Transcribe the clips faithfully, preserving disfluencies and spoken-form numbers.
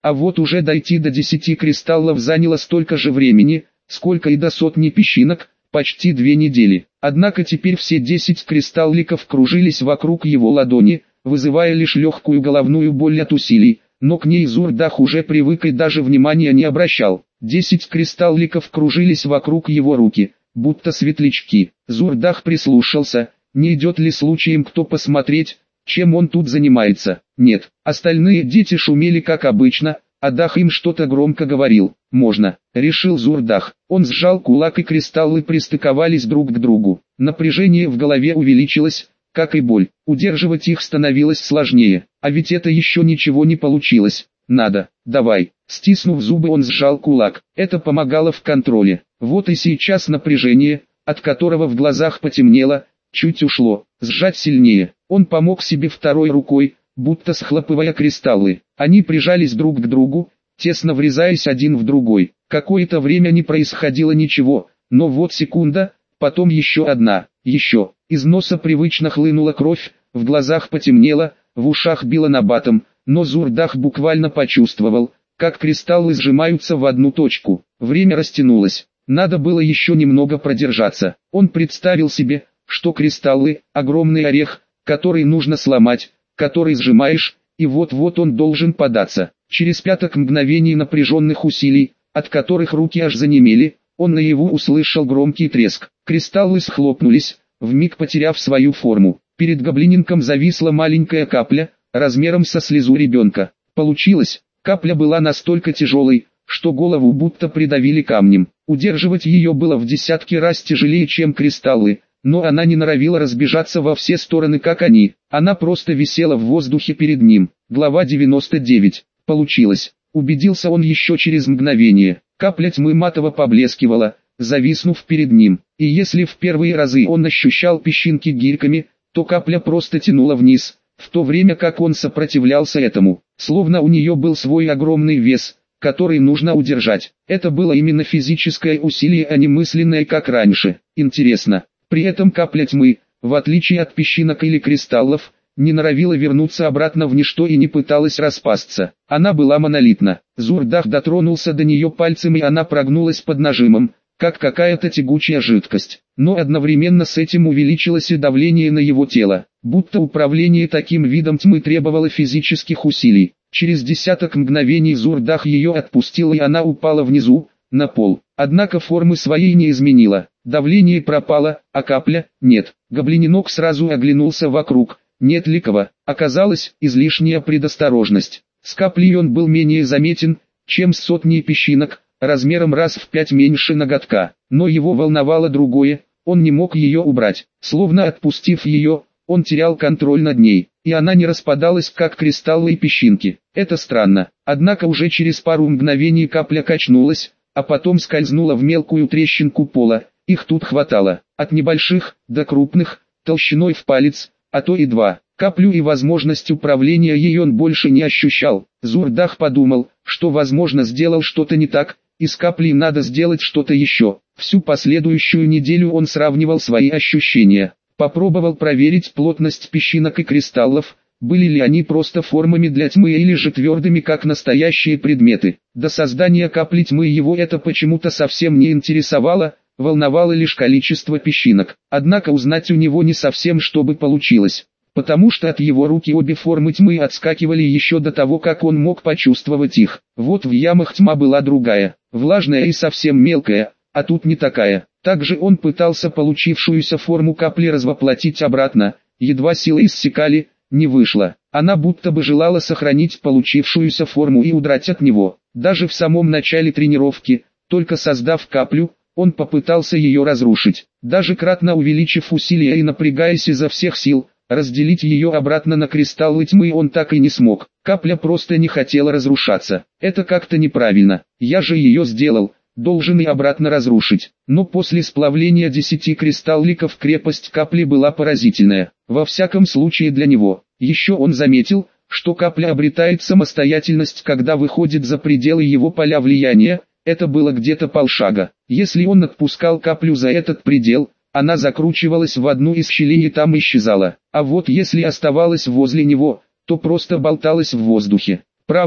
А вот уже дойти до десяти кристаллов заняло столько же времени, сколько и до сотни песчинок, почти две недели. Однако теперь все десять кристалликов кружились вокруг его ладони, вызывая лишь легкую головную боль от усилий, но к ней Зурдах уже привык и даже внимания не обращал. Десять кристалликов кружились вокруг его руки, будто светлячки. Зурдах прислушался, не идет ли случаем кто посмотреть, чем он тут занимается. Нет, остальные дети шумели как обычно, а Дах им что-то громко говорил. «Можно», — решил Зурдах. Он сжал кулак и кристаллы пристыковались друг к другу. Напряжение в голове увеличилось, как и боль. Удерживать их становилось сложнее. А ведь это еще ничего не получилось. «Надо, давай». Стиснув зубы, он сжал кулак. Это помогало в контроле. Вот и сейчас напряжение, от которого в глазах потемнело, чуть ушло. Сжать сильнее. Он помог себе второй рукой, будто схлопывая кристаллы. Они прижались друг к другу, тесно врезаясь один в другой. Какое-то время не происходило ничего, но вот секунда, потом еще одна, еще. Из носа привычно хлынула кровь, в глазах потемнело, в ушах било набатом, но Зурдах буквально почувствовал, как кристаллы сжимаются в одну точку. Время растянулось. Надо было еще немного продержаться. Он представил себе, что кристаллы – огромный орех, который нужно сломать, который сжимаешь, и вот-вот он должен податься. Через пяток мгновений напряженных усилий, от которых руки аж занемели, он наяву услышал громкий треск. Кристаллы схлопнулись, вмиг потеряв свою форму. Перед гоблиненком зависла маленькая капля, размером со слезу ребенка. Получилось, капля была настолько тяжелой, что голову будто придавили камнем. Удерживать ее было в десятки раз тяжелее, чем кристаллы, но она не норовила разбежаться во все стороны, как они. Она просто висела в воздухе перед ним. Глава девяносто девять. Получилось. Убедился он еще через мгновение. Капля тьмы матово поблескивала, зависнув перед ним. И если в первые разы он ощущал песчинки гирьками, то капля просто тянула вниз, в то время как он сопротивлялся этому. Словно у нее был свой огромный вес, который нужно удержать. Это было именно физическое усилие, а не мысленное, как раньше. Интересно. При этом капля тьмы, в отличие от песчинок или кристаллов, не норовила вернуться обратно в ничто и не пыталась распасться. Она была монолитна. Зурдах дотронулся до нее пальцем, и она прогнулась под нажимом, как какая-то тягучая жидкость. Но одновременно с этим увеличилось и давление на его тело, будто управление таким видом тьмы требовало физических усилий. Через десяток мгновений Зурдах ее отпустил, и она упала внизу, на пол. Однако формы своей не изменила. Давление пропало, а капля – нет. Гоблиненок сразу оглянулся вокруг. Нет ли кого? Оказалось, излишняя предосторожность. С каплей он был менее заметен, чем с сотней песчинок, размером раз в пять меньше ноготка. Но его волновало другое, он не мог ее убрать. Словно отпустив ее, он терял контроль над ней, и она не распадалась, как кристаллы и песчинки. Это странно. Однако уже через пару мгновений капля качнулась, а потом скользнула в мелкую трещинку пола. Их тут хватало, от небольших до крупных, толщиной в палец, а то и два. Каплю и возможность управления ей он больше не ощущал. Зурдах подумал, что возможно сделал что-то не так, и с каплей надо сделать что-то еще. Всю последующую неделю он сравнивал свои ощущения. Попробовал проверить плотность песчинок и кристаллов, были ли они просто формами для тьмы или же твердыми, как настоящие предметы. До создания капли тьмы его это почему-то совсем не интересовало, волновало лишь количество песчинок. Однако узнать у него не совсем, чтобы получилось, потому что от его руки обе формы тьмы отскакивали еще до того, как он мог почувствовать их. Вот в ямах тьма была другая, влажная и совсем мелкая, а тут не такая. Также он пытался получившуюся форму капли развоплотить обратно, едва силы иссякали, не вышло. Она будто бы желала сохранить получившуюся форму и удрать от него. Даже в самом начале тренировки, только создав каплю, он попытался ее разрушить. Даже кратно увеличив усилия и напрягаясь изо всех сил, разделить ее обратно на кристаллы тьмы он так и не смог. Капля просто не хотела разрушаться. Это как-то неправильно. Я же ее сделал, должен и обратно разрушить. Но после сплавления десяти кристалликов крепость капли была поразительная. Во всяком случае для него. Еще он заметил, что капля обретает самостоятельность, когда выходит за пределы его поля влияния. Это было где-то полшага. Если он отпускал каплю за этот предел, она закручивалась в одну из щелей и там исчезала. А вот если оставалась возле него, то просто болталась в воздухе. Правда,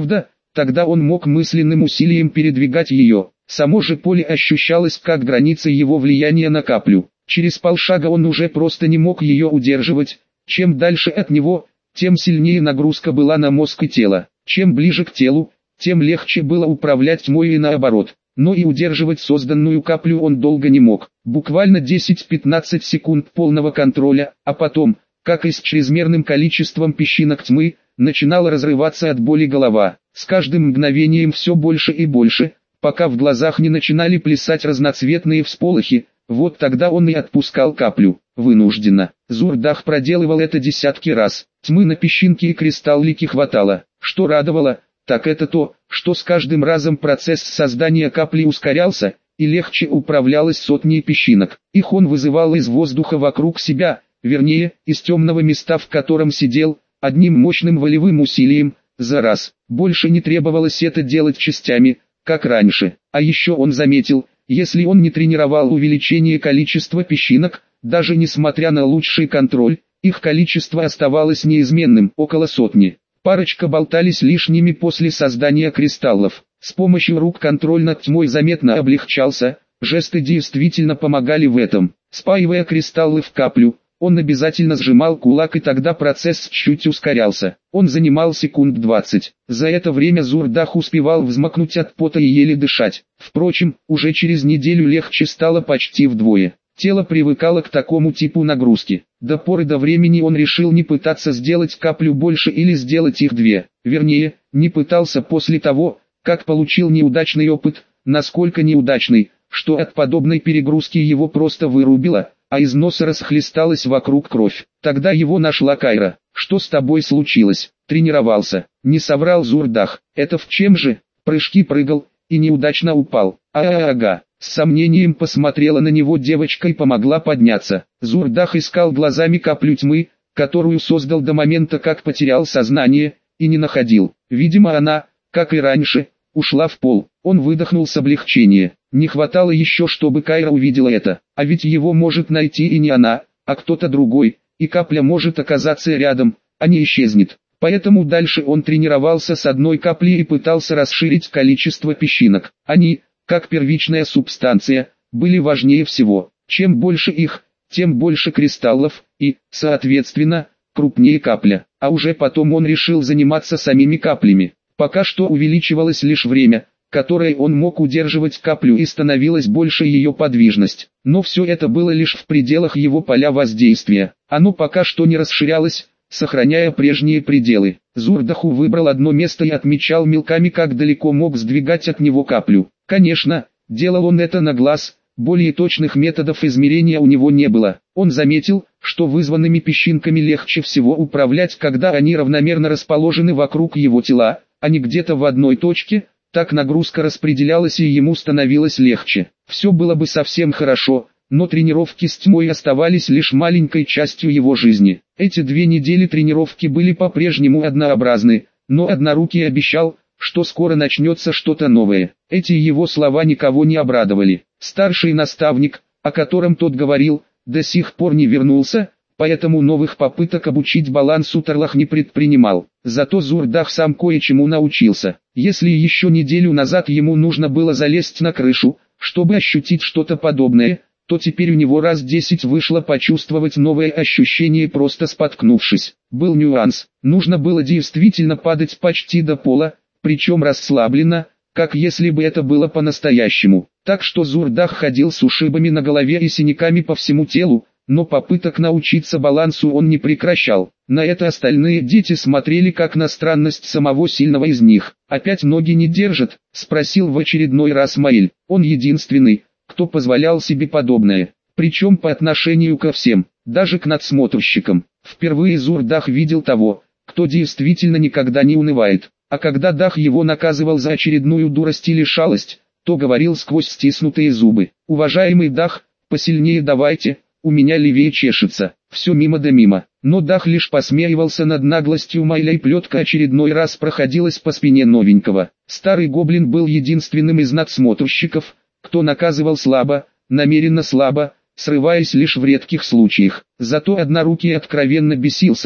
тогда он мог мысленным усилием передвигать ее. Само же поле ощущалось как граница его влияния на каплю. Через полшага он уже просто не мог ее удерживать. Чем дальше от него, тем сильнее нагрузка была на мозг и тело. Чем ближе к телу, тем легче было управлять тьмой и наоборот. Но и удерживать созданную каплю он долго не мог. Буквально десять-пятнадцать секунд полного контроля, а потом, как и с чрезмерным количеством песчинок тьмы, начинала разрываться от боли голова. С каждым мгновением все больше и больше, пока в глазах не начинали плясать разноцветные всполохи. Вот тогда он и отпускал каплю, вынужденно. Зурдах проделывал это десятки раз. Тьмы на песчинки и кристаллики хватало. Что радовало, так это то, что с каждым разом процесс создания капли ускорялся, и легче управлялось сотней песчинок. Их он вызывал из воздуха вокруг себя, вернее, из темного места, в котором сидел, одним мощным волевым усилием, за раз. Больше не требовалось это делать частями, как раньше. А еще он заметил, если он не тренировал увеличение количества песчинок, даже несмотря на лучший контроль, их количество оставалось неизменным, около сотни. Парочка болтались лишними после создания кристаллов. С помощью рук контроль над тьмой заметно облегчался, жесты действительно помогали в этом. Спаивая кристаллы в каплю, он обязательно сжимал кулак, и тогда процесс чуть ускорялся. Он занимал секунд двадцать. За это время Зурдах успевал взмокнуть от пота и еле дышать. Впрочем, уже через неделю легче стало почти вдвое. Тело привыкало к такому типу нагрузки. До поры до времени он решил не пытаться сделать каплю больше или сделать их две. Вернее, не пытался после того, как получил неудачный опыт, насколько неудачный, что от подобной перегрузки его просто вырубило, а из носа расхлесталась вокруг кровь. Тогда его нашла Кайра. «Что с тобой случилось?» «Тренировался», — не соврал Зурдах. «Это в чем же?» «Прыжки прыгал, и неудачно упал». «А-а-ага». С сомнением посмотрела на него девочка и помогла подняться. Зурдах искал глазами каплю тьмы, которую создал до момента, как потерял сознание, и не находил. Видимо, она, как и раньше, ушла в пол. Он выдохнул с облегчения. Не хватало еще, чтобы Кайра увидела это. А ведь его может найти и не она, а кто-то другой, и капля может оказаться рядом, а не исчезнет. Поэтому дальше он тренировался с одной каплей и пытался расширить количество песчинок. Они, как первичная субстанция, были важнее всего. Чем больше их, тем больше кристаллов, и, соответственно, крупнее капля. А уже потом он решил заниматься самими каплями. Пока что увеличивалось лишь время, которое он мог удерживать каплю, и становилась больше ее подвижность. Но все это было лишь в пределах его поля воздействия. Оно пока что не расширялось, сохраняя прежние пределы. Зурдаху выбрал одно место и отмечал мелками, как далеко мог сдвигать от него каплю. Конечно, делал он это на глаз, более точных методов измерения у него не было. Он заметил, что вызванными песчинками легче всего управлять, когда они равномерно расположены вокруг его тела, а не где-то в одной точке. Так нагрузка распределялась и ему становилось легче. Все было бы совсем хорошо, но тренировки с тьмой оставались лишь маленькой частью его жизни. Эти две недели тренировки были по-прежнему однообразны, но Однорукий обещал, что скоро начнется что-то новое. Эти его слова никого не обрадовали. Старший наставник, о котором тот говорил, до сих пор не вернулся, поэтому новых попыток обучить балансу Тарлах не предпринимал. Зато Зурдах сам кое-чему научился. Если еще неделю назад ему нужно было залезть на крышу, чтобы ощутить что-то подобное, то теперь у него раз десять вышло почувствовать новое ощущение, просто споткнувшись. Был нюанс: нужно было действительно падать почти до пола, причем расслабленно, как если бы это было по-настоящему. Так что Зурдах ходил с ушибами на голове и синяками по всему телу, но попыток научиться балансу он не прекращал. На это остальные дети смотрели как на странность самого сильного из них. «Опять ноги не держат?» — спросил в очередной раз Маэль. Он единственный, кто позволял себе подобное. Причем по отношению ко всем, даже к надсмотрщикам. Впервые Зурдах видел того, кто действительно никогда не унывает. А когда Дах его наказывал за очередную дурость или шалость, то говорил сквозь стиснутые зубы: «Уважаемый Дах, посильнее давайте, у меня левее чешется». Все мимо да мимо. Но Дах лишь посмеивался над наглостью Майля, и плетка очередной раз проходилась по спине новенького. Старый гоблин был единственным из надсмотрщиков, кто наказывал слабо, намеренно слабо, срываясь лишь в редких случаях. Зато Однорукий откровенно бесился,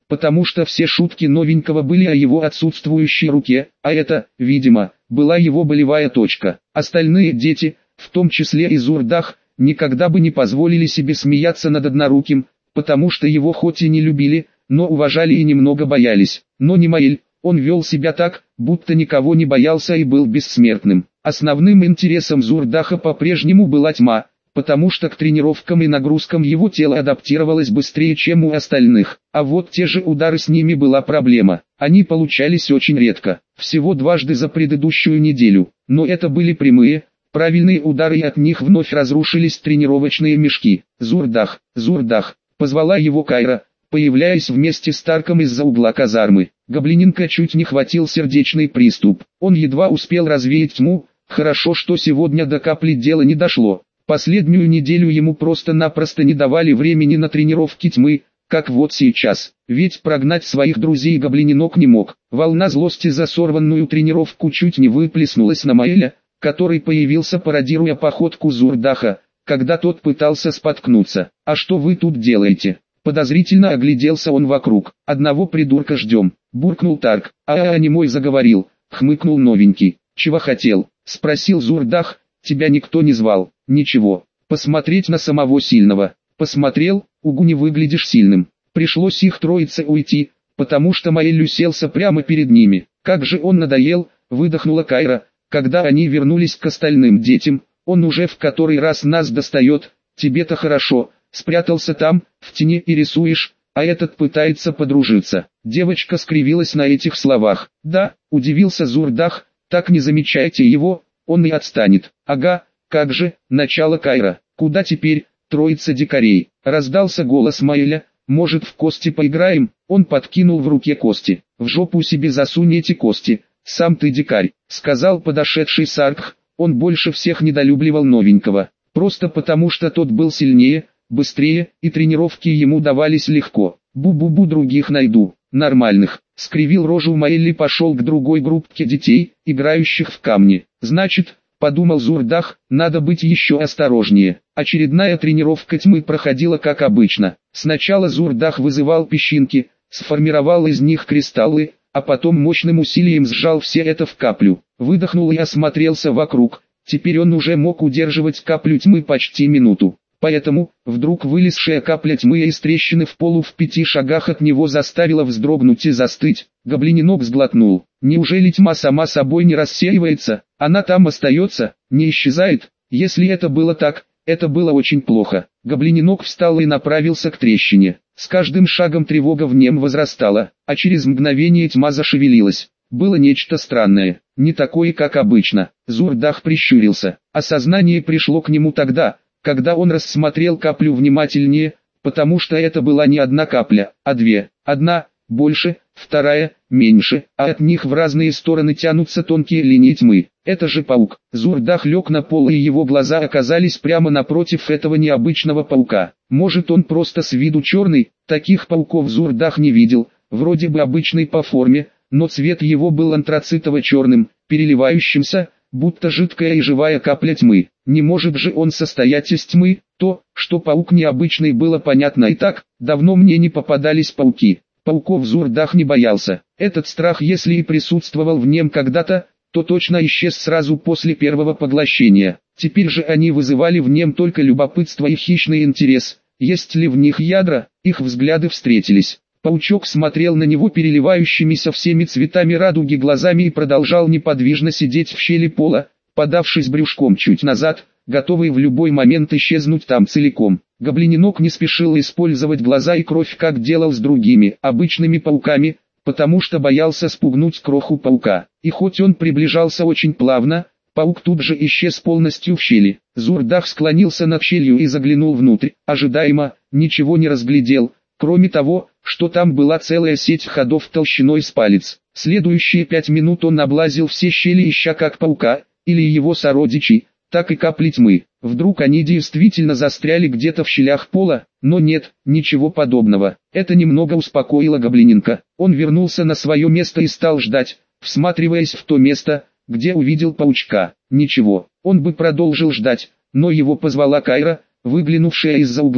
потому что все шутки новенького были о его отсутствующей руке, а это, видимо, была его болевая точка. Остальные дети, в том числе и Зурдах, никогда бы не позволили себе смеяться над одноруким, потому что его хоть и не любили, но уважали и немного боялись. Но не Маэль, он вел себя так, будто никого не боялся и был бессмертным. Основным интересом Зурдаха по-прежнему была тьма, потому что к тренировкам и нагрузкам его тело адаптировалось быстрее, чем у остальных. А вот те же удары с ними была проблема. Они получались очень редко, всего дважды за предыдущую неделю, но это были прямые, правильные удары, и от них вновь разрушились тренировочные мешки. «Зурдах, Зурдах!» — позвала его Кайра, появляясь вместе с Тарком из-за угла казармы. Гоблиненка чуть не хватил сердечный приступ. Он едва успел развеять тьму, хорошо, что сегодня до капли дела не дошло. Последнюю неделю ему просто-напросто не давали времени на тренировки тьмы, как вот сейчас. Ведь прогнать своих друзей гоблиненок не мог. Волна злости за сорванную тренировку чуть не выплеснулась на Маэля, который появился, пародируя походку Зурдаха, когда тот пытался споткнуться. «А что вы тут делаете?» Подозрительно огляделся он вокруг. «Одного придурка ждем», — буркнул Тарк. «А-а-а, немой заговорил», — хмыкнул новенький. «Чего хотел?» — спросил Зурдах. «Тебя никто не звал». «Ничего, посмотреть на самого сильного». «Посмотрел, угу, не выглядишь сильным». Пришлось их троице уйти, потому что Маэль уселся прямо перед ними. «Как же он надоел», — выдохнула Кайра, когда они вернулись к остальным детям. «Он уже в который раз нас достает, тебе-то хорошо, спрятался там, в тени, и рисуешь, а этот пытается подружиться». Девочка скривилась на этих словах. «Да», — удивился Зурдах, — «так не замечайте его, он и отстанет». «Ага, как же», — начало Кайра. «Куда теперь, троица дикарей?» — раздался голос Маэля. «Может, в кости поиграем?» Он подкинул в руке кости. «В жопу себе засунь эти кости, сам ты дикарь», — сказал подошедший Саркх. Он больше всех недолюбливал новенького, просто потому что тот был сильнее, быстрее, и тренировки ему давались легко. «Бу-бу-бу, других найду, нормальных», — скривил рожу Маэль и пошел к другой группке детей, играющих в камни. «Значит, — подумал Зурдах, — надо быть еще осторожнее». Очередная тренировка тьмы проходила как обычно. Сначала Зурдах вызывал песчинки, сформировал из них кристаллы, а потом мощным усилием сжал все это в каплю. Выдохнул и осмотрелся вокруг. Теперь он уже мог удерживать каплю тьмы почти минуту. Поэтому, вдруг вылезшая капля тьмы из трещины в полу в пяти шагах от него заставила вздрогнуть и застыть. Гоблиненок сглотнул. Неужели тьма сама собой не рассеивается? Она там остается, не исчезает? Если это было так, это было очень плохо. Гоблиненок встал и направился к трещине. С каждым шагом тревога в нем возрастала, а через мгновение тьма зашевелилась. Было нечто странное, не такое, как обычно. Зурдах прищурился. Осознание пришло к нему тогда, когда он рассмотрел каплю внимательнее, потому что это была не одна капля, а две. Одна больше, вторая меньше, а от них в разные стороны тянутся тонкие линии тьмы. Это же паук. Зурдах лег на пол, и его глаза оказались прямо напротив этого необычного паука. Может, он просто с виду черный? Таких пауков Зурдах не видел, вроде бы обычный по форме, но цвет его был антрацитово-черным, переливающимся, будто жидкая и живая капля тьмы. Не может же он состоять из тьмы? То, что паук необычный, было понятно и так. Давно мне не попадались пауки. Пауков Зурдах не боялся. Этот страх, если и присутствовал в нем когда-то, то точно исчез сразу после первого поглощения. Теперь же они вызывали в нем только любопытство и хищный интерес. Есть ли в них ядра? Их взгляды встретились. Паучок смотрел на него переливающимися всеми цветами радуги глазами и продолжал неподвижно сидеть в щели пола, подавшись брюшком чуть назад, готовый в любой момент исчезнуть там целиком. Гоблиненок не спешил использовать глаза и кровь, как делал с другими, обычными пауками, потому что боялся спугнуть кроху паука. И хоть он приближался очень плавно, паук тут же исчез полностью в щели. Зурдах склонился над щелью и заглянул внутрь. Ожидаемо, ничего не разглядел, кроме того, что там была целая сеть ходов толщиной с палец. Следующие пять минут он облазил все щели, ища как паука, или его сородичей, так и капли тьмы. Вдруг они действительно застряли где-то в щелях пола, но нет, ничего подобного. Это немного успокоило гоблиненка. Он вернулся на свое место и стал ждать, всматриваясь в то место, где увидел паучка. Ничего, он бы продолжил ждать, но его позвала Кайра, выглянувшая из-за угла.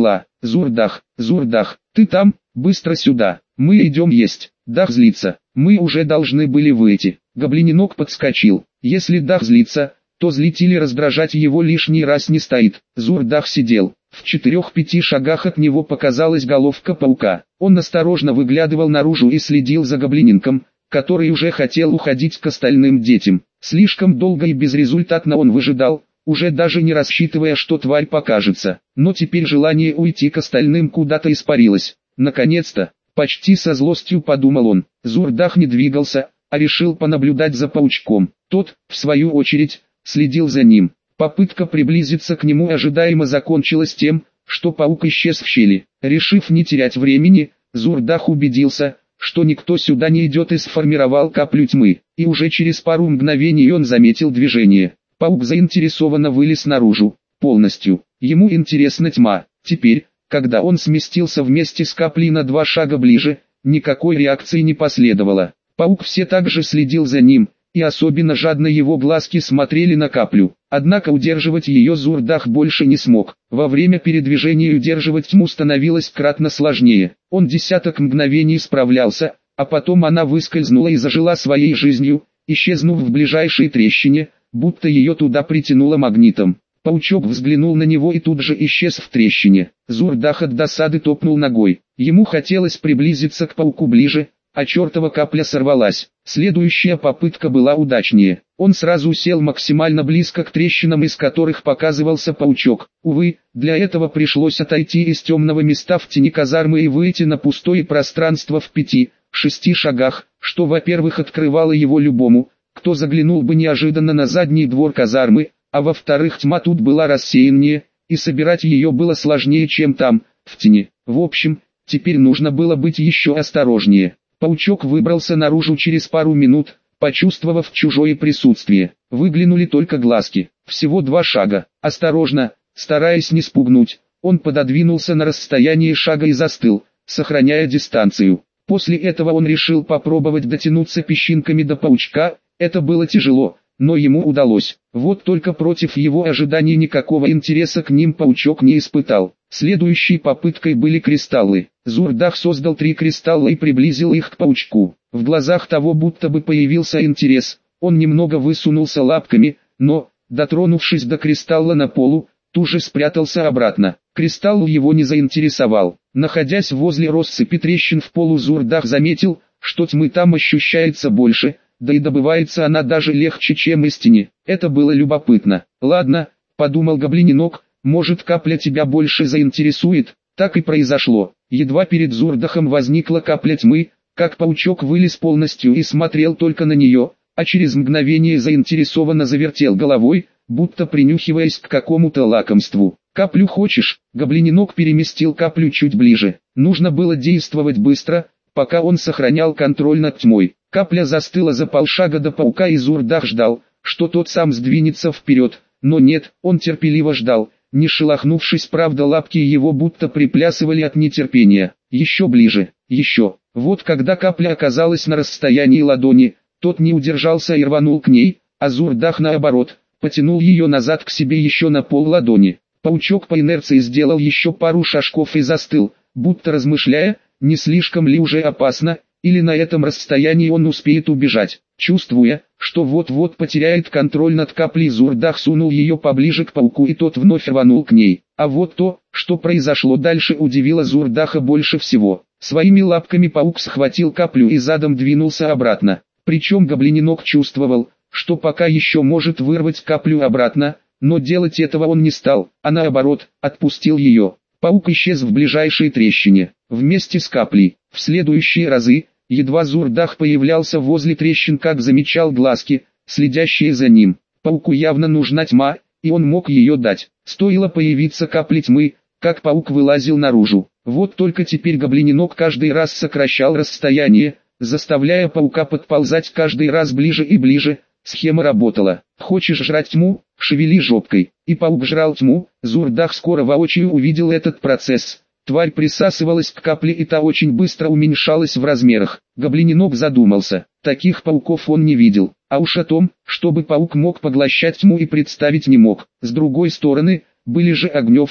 Зурдах, Зурдах, ты там, быстро сюда, мы идем есть. Дах злится, мы уже должны были выйти. Гоблиненок подскочил. Если Дах злится, то злить или раздражать его лишний раз не стоит. Зурдах сидел. В четырех-пяти шагах от него показалась головка паука. Он осторожно выглядывал наружу и следил за гоблиненком, который уже хотел уходить к остальным детям. Слишком долго и безрезультатно он выжидал, уже даже не рассчитывая, что тварь покажется. Но теперь желание уйти к остальным куда-то испарилось. Наконец-то, почти со злостью подумал он. Зурдах не двигался, а решил понаблюдать за паучком. Тот, в свою очередь, следил за ним. Попытка приблизиться к нему ожидаемо закончилась тем, что паук исчез в щели. Решив не терять времени, Зурдах убедился, что никто сюда не идет, и сформировал каплю тьмы. И уже через пару мгновений он заметил движение. Паук заинтересованно вылез наружу, полностью. Ему интересна тьма. Теперь, когда он сместился вместе с каплей на два шага ближе, никакой реакции не последовало. Паук все так же следил за ним, и особенно жадно его глазки смотрели на каплю. Однако удерживать ее Зурдах больше не смог. Во время передвижения удерживать тьму становилось кратно сложнее. Он десяток мгновений справлялся, а потом она выскользнула и зажила своей жизнью, исчезнув в ближайшей трещине, будто ее туда притянуло магнитом. Паучок взглянул на него и тут же исчез в трещине. Зурдах от досады топнул ногой. Ему хотелось приблизиться к пауку ближе, а чертова капля сорвалась. Следующая попытка была удачнее. Он сразу сел максимально близко к трещинам, из которых показывался паучок. Увы, для этого пришлось отойти из темного места в тени казармы и выйти на пустое пространство в пяти-шести шагах, что, во-первых, открывало его любому, кто заглянул бы неожиданно на задний двор казармы, а во-вторых, тьма тут была рассеяннее, и собирать ее было сложнее, чем там, в тени. В общем, теперь нужно было быть еще осторожнее. Паучок выбрался наружу через пару минут, почувствовав чужое присутствие. Выглянули только глазки. Всего два шага. Осторожно, стараясь не спугнуть, он пододвинулся на расстояние шага и застыл, сохраняя дистанцию. После этого он решил попробовать дотянуться песчинками до паучка. Это было тяжело, но ему удалось. Вот только против его ожиданий никакого интереса к ним паучок не испытал. Следующей попыткой были кристаллы. Зурдах создал три кристалла и приблизил их к паучку. В глазах того будто бы появился интерес. Он немного высунулся лапками, но, дотронувшись до кристалла на полу, тут же спрятался обратно. Кристалл его не заинтересовал. Находясь возле россыпи трещин в полу, Зурдах заметил, что тьмы там ощущается больше, да и добывается она даже легче, чем из тени. Это было любопытно. «Ладно», — подумал гоблиненок, — «может, капля тебя больше заинтересует». Так и произошло. Едва перед Зурдахом возникла капля тьмы, как паучок вылез полностью и смотрел только на нее, а через мгновение заинтересованно завертел головой, будто принюхиваясь к какому-то лакомству. «Каплю хочешь?» Гоблиненок переместил каплю чуть ближе. Нужно было действовать быстро, пока он сохранял контроль над тьмой. Капля застыла за полшага до паука, и Зурдах ждал, что тот сам сдвинется вперед, но нет, он терпеливо ждал, не шелохнувшись, правда лапки его будто приплясывали от нетерпения. Еще ближе, еще. Вот когда капля оказалась на расстоянии ладони, тот не удержался и рванул к ней, а Зурдах наоборот, потянул ее назад к себе еще на пол ладони. Паучок по инерции сделал еще пару шажков и застыл, будто размышляя, не слишком ли уже опасно, или на этом расстоянии он успеет убежать. Чувствуя, что вот-вот потеряет контроль над каплей, Зурдах сунул ее поближе к пауку, и тот вновь рванул к ней. А вот то, что произошло дальше, удивило Зурдаха больше всего. Своими лапками паук схватил каплю и задом двинулся обратно. Причем гоблиненок чувствовал, что пока еще может вырвать каплю обратно, но делать этого он не стал, а наоборот, отпустил ее. Паук исчез в ближайшей трещине, вместе с каплей. В следующие разы, едва Зурдах появлялся возле трещин, как замечал глазки, следящие за ним. Пауку явно нужна тьма, и он мог ее дать. Стоило появиться капле тьмы, как паук вылазил наружу. Вот только теперь гоблиненок каждый раз сокращал расстояние, заставляя паука подползать каждый раз ближе и ближе. Схема работала. Хочешь жрать тьму? Шевели жопкой. И паук жрал тьму. Зурдах скоро воочию увидел этот процесс. Тварь присасывалась к капле, и та очень быстро уменьшалась в размерах. Гоблиненок задумался. Таких пауков он не видел. А уж о том, чтобы паук мог поглощать тьму, и представить не мог. С другой стороны, были же огневки,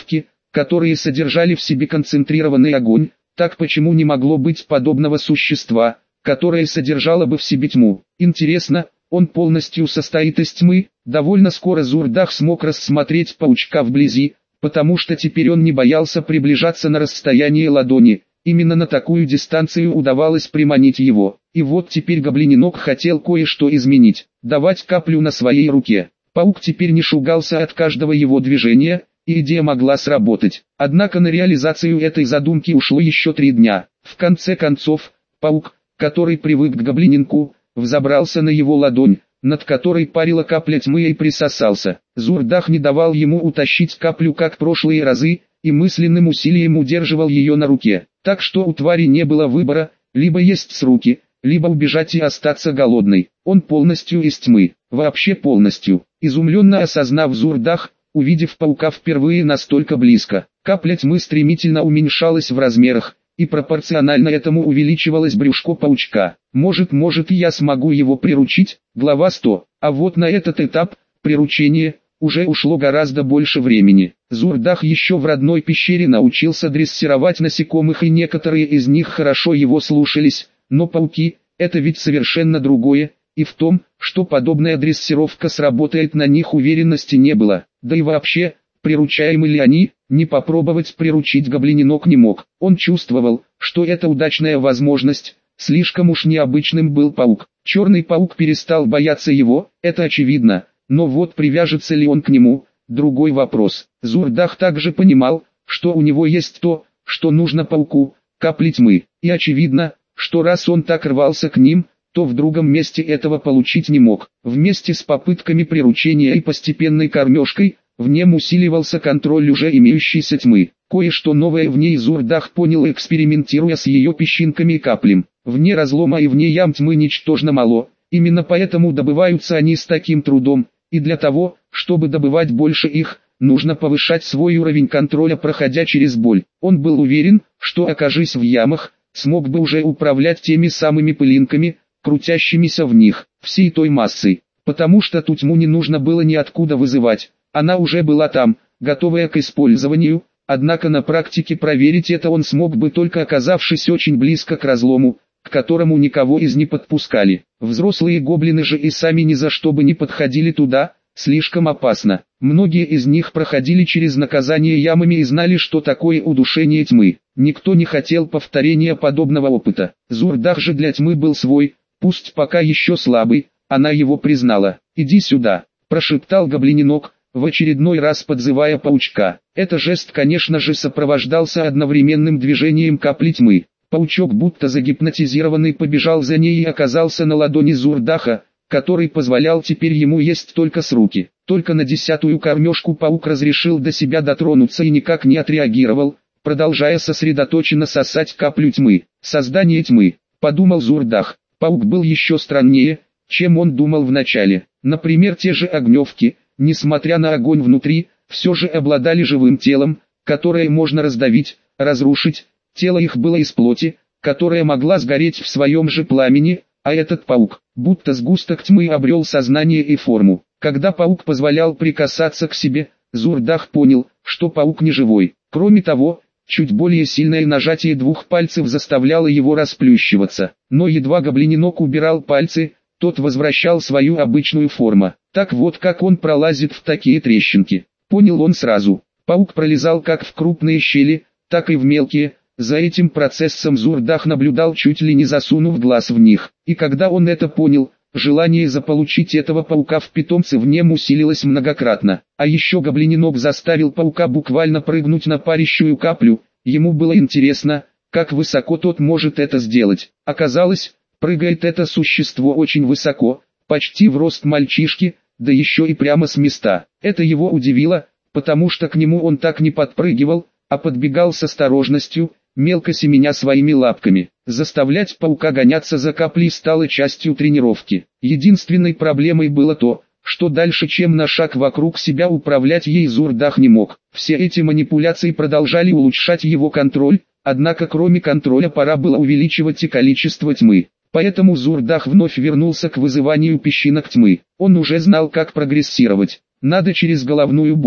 которые содержали в себе концентрированный огонь, так почему не могло быть подобного существа, которое содержало бы в себе тьму? Интересно, он полностью состоит из тьмы? Довольно скоро Зурдах смог рассмотреть паучка вблизи, потому что теперь он не боялся приближаться на расстояние ладони. Именно на такую дистанцию удавалось приманить его. И вот теперь гоблиненок хотел кое-что изменить, давать каплю на своей руке. Паук теперь не шугался от каждого его движения, и идея могла сработать. Однако на реализацию этой задумки ушло еще три дня. В конце концов, паук, который привык к гоблиненку, взобрался на его ладонь, над которой парила капля тьмы, и присосался. Зурдах не давал ему утащить каплю как прошлые разы, и мысленным усилием удерживал ее на руке. Так что у твари не было выбора, либо есть с руки, либо убежать и остаться голодной. Он полностью из тьмы, вообще полностью. Изумленно осознав Зурдах, увидев паука впервые настолько близко, капля тьмы стремительно уменьшалась в размерах, и пропорционально этому увеличивалось брюшко паучка. Может, может я смогу его приручить? Глава сто. А вот на этот этап, приручения, уже ушло гораздо больше времени. Зурдах еще в родной пещере научился дрессировать насекомых, и некоторые из них хорошо его слушались, но пауки – это ведь совершенно другое, и в том, что подобная дрессировка сработает на них, уверенности не было. Да и вообще, приручаемы ли они, не попробовать приручить гоблиненок не мог. Он чувствовал, что это удачная возможность, слишком уж необычным был паук. Черный паук перестал бояться его, это очевидно, но вот привяжется ли он к нему – другой вопрос. Зурдах также понимал, что у него есть то, что нужно пауку – капли тьмы, и очевидно, что раз он так рвался к ним, то в другом месте этого получить не мог. Вместе с попытками приручения и постепенной кормежкой, в нем усиливался контроль уже имеющейся тьмы. Кое-что новое в ней Зурдах понял, экспериментируя с ее песчинками и каплем. Вне разлома и вне ям тьмы ничтожно мало, именно поэтому добываются они с таким трудом, и для того, чтобы добывать больше их, нужно повышать свой уровень контроля, проходя через боль. Он был уверен, что, окажись в ямах, смог бы уже управлять теми самыми пылинками, крутящимися в них, всей той массой, потому что ту тьму не нужно было ниоткуда вызывать, она уже была там, готовая к использованию, однако на практике проверить это он смог бы, только оказавшись очень близко к разлому, к которому никого из не подпускали. Взрослые гоблины же и сами ни за что бы не подходили туда, слишком опасно. Многие из них проходили через наказание ямами и знали, что такое удушение тьмы. Никто не хотел повторения подобного опыта. Зурдах же для тьмы был свой, пусть пока еще слабый, она его признала. «Иди сюда», – прошептал гоблиненок, в очередной раз подзывая паучка. Этот жест, конечно же, сопровождался одновременным движением капли тьмы. Паучок, будто загипнотизированный, побежал за ней и оказался на ладони Зурдаха, который позволял теперь ему есть только с руки. Только на десятую кормежку паук разрешил до себя дотронуться и никак не отреагировал, продолжая сосредоточенно сосать каплю тьмы. «Создание тьмы», – подумал Зурдах. Паук был еще страннее, чем он думал вначале. Например, те же огневки, несмотря на огонь внутри, все же обладали живым телом, которое можно раздавить, разрушить. Тело их было из плоти, которая могла сгореть в своем же пламени, а этот паук, будто сгусток тьмы, обрел сознание и форму. Когда паук позволял прикасаться к себе, Зурдах понял, что паук не живой. Кроме того, чуть более сильное нажатие двух пальцев заставляло его расплющиваться. Но едва гоблиненок убирал пальцы, тот возвращал свою обычную форму. Так вот как он пролазит в такие трещинки. Понял он сразу. Паук пролезал как в крупные щели, так и в мелкие. За этим процессом Зурдах наблюдал, чуть ли не засунув глаз в них. И когда он это понял, желание заполучить этого паука в питомце в нем усилилось многократно. А еще гоблиненок заставил паука буквально прыгнуть на парящую каплю. Ему было интересно, как высоко тот может это сделать. Оказалось, прыгает это существо очень высоко, почти в рост мальчишки, да еще и прямо с места. Это его удивило, потому что к нему он так не подпрыгивал, а подбегал с осторожностью, мелко семеня своими лапками. Заставлять паука гоняться за каплей стало частью тренировки. Единственной проблемой было то, что дальше, чем на шаг вокруг себя, управлять ей Зурдах не мог. Все эти манипуляции продолжали улучшать его контроль, однако кроме контроля пора было увеличивать и количество тьмы. Поэтому Зурдах вновь вернулся к вызыванию песчинок тьмы. Он уже знал, как прогрессировать. Надо через головную боль,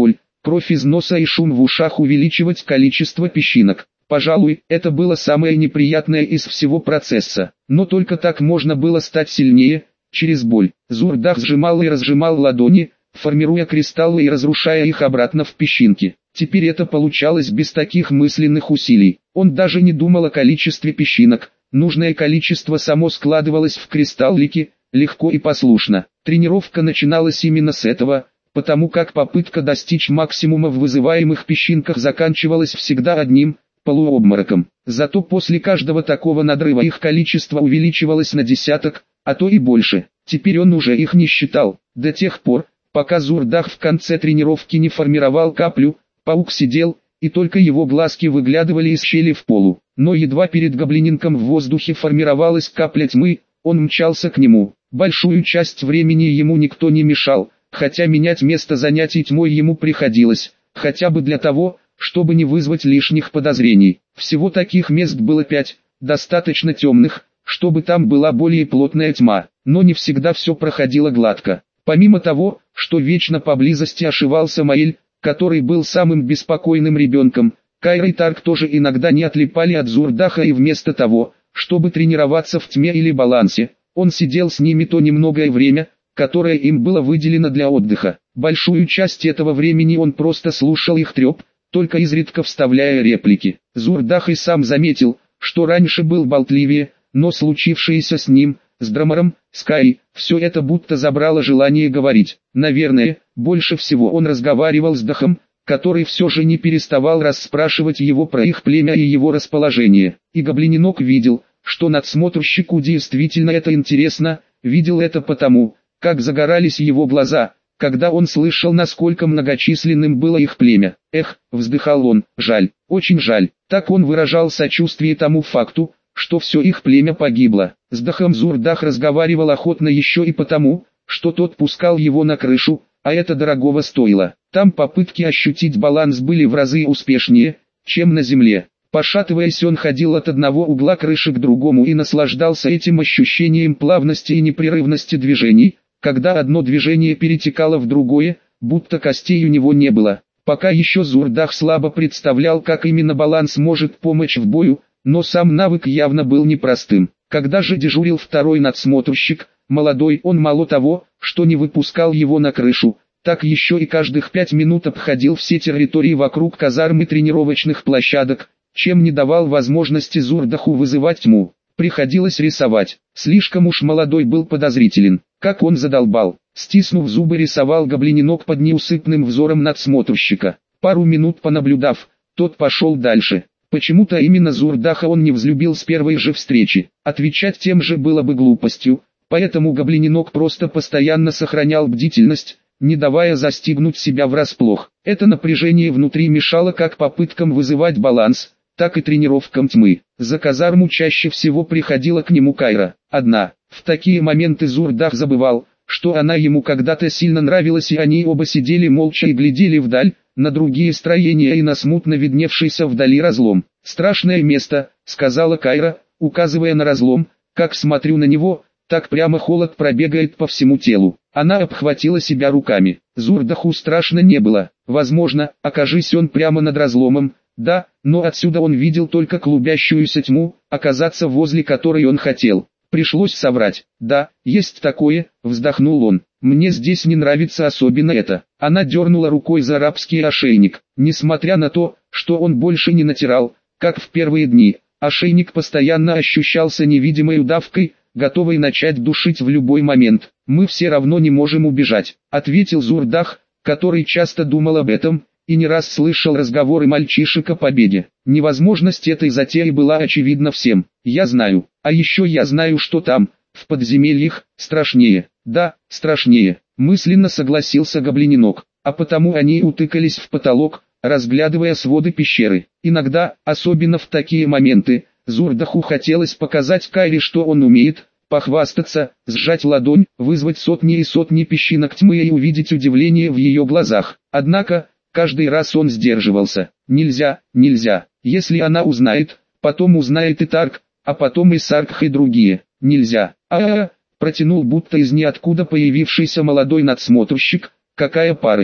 кровь из носа и шум в ушах увеличивать количество песчинок. Пожалуй, это было самое неприятное из всего процесса. Но только так можно было стать сильнее, через боль. Зурдах сжимал и разжимал ладони, формируя кристаллы и разрушая их обратно в песчинки. Теперь это получалось без таких мысленных усилий. Он даже не думал о количестве песчинок. Нужное количество само складывалось в кристаллики, легко и послушно. Тренировка начиналась именно с этого, потому как попытка достичь максимума в вызываемых песчинках заканчивалась всегда одним полуобмороком. Зато после каждого такого надрыва их количество увеличивалось на десяток, а то и больше. Теперь он уже их не считал. До тех пор, пока Зурдах в конце тренировки не формировал каплю, паук сидел, и только его глазки выглядывали из щели в полу. Но едва перед гоблиненком в воздухе формировалась капля тьмы, он мчался к нему. Большую часть времени ему никто не мешал, хотя менять место занятий тьмой ему приходилось, хотя бы для того, чтобы не вызвать лишних подозрений. Всего таких мест было пять, достаточно темных, чтобы там была более плотная тьма, но не всегда все проходило гладко. Помимо того, что вечно поблизости ошивался Маэль, который был самым беспокойным ребенком, Кайра и Тарк тоже иногда не отлипали от Зурдаха, и вместо того, чтобы тренироваться в тьме или балансе, он сидел с ними то немногое время, которое им было выделено для отдыха. Большую часть этого времени он просто слушал их треп, только изредка вставляя реплики. Зурдах и сам заметил, что раньше был болтливее, но случившееся с ним, с Драмором, с Кай, все это будто забрало желание говорить. Наверное, больше всего он разговаривал с Дахом, который все же не переставал расспрашивать его про их племя и его расположение. И гоблиненок видел, что надсмотрщику действительно это интересно, видел это потому, как загорались его глаза, когда он слышал, насколько многочисленным было их племя. Эх, вздыхал он, жаль, очень жаль. Так он выражал сочувствие тому факту, что все их племя погибло. С Дахом Зурдах разговаривал охотно еще и потому, что тот пускал его на крышу, а это дорогого стоило. Там попытки ощутить баланс были в разы успешнее, чем на земле. Пошатываясь, он ходил от одного угла крыши к другому и наслаждался этим ощущением плавности и непрерывности движений, когда одно движение перетекало в другое, будто костей у него не было. Пока еще Зурдах слабо представлял, как именно баланс может помочь в бою, но сам навык явно был непростым. Когда же дежурил второй надсмотрщик, молодой, он мало того, что не выпускал его на крышу, так еще и каждых пять минут обходил все территории вокруг казарм и тренировочных площадок, чем не давал возможности Зурдаху вызывать тьму. Приходилось рисовать. Слишком уж молодой был подозрителен. Как он задолбал. Стиснув зубы, рисовал гоблиненок под неусыпным взором надсмотрщика. Пару минут понаблюдав, тот пошел дальше. Почему-то именно Зурдаха он не взлюбил с первой же встречи. Отвечать тем же было бы глупостью, поэтому гоблиненок просто постоянно сохранял бдительность, не давая застигнуть себя врасплох. Это напряжение внутри мешало как попыткам вызывать баланс, так и тренировкам тьмы. За казарму чаще всего приходила к нему Кайра, одна. В такие моменты Зурдах забывал, что она ему когда-то сильно нравилась, и они оба сидели молча и глядели вдаль, на другие строения и на смутно видневшийся вдали разлом. «Страшное место», — сказала Кайра, указывая на разлом. «Как смотрю на него, так прямо холод пробегает по всему телу». Она обхватила себя руками. Зурдаху страшно не было. Возможно, окажись он прямо над разломом, да, но отсюда он видел только клубящуюся тьму, оказаться возле которой он хотел. Пришлось соврать. «Да, есть такое», — вздохнул он. «Мне здесь не нравится особенно это». Она дернула рукой за арабский ошейник. Несмотря на то, что он больше не натирал, как в первые дни, ошейник постоянно ощущался невидимой удавкой, готовой начать душить в любой момент. «Мы все равно не можем убежать», — ответил Зурдах, который часто думал об этом, и не раз слышал разговоры мальчишек о победе. Невозможность этой затеи была очевидна всем. «Я знаю, а еще я знаю, что там, в подземельях, страшнее». «Да, страшнее», — мысленно согласился гоблиненок, а потому они утыкались в потолок, разглядывая своды пещеры. Иногда, особенно в такие моменты, Зурдаху хотелось показать Кайре, что он умеет, похвастаться, сжать ладонь, вызвать сотни и сотни песчинок тьмы и увидеть удивление в ее глазах. Однако, каждый раз он сдерживался. Нельзя, нельзя. Если она узнает, потом узнает и Тарк, а потом и Саркх и другие. Нельзя. А-а-а, протянул будто из ниоткуда появившийся молодой надсмотрщик. Какая парочка.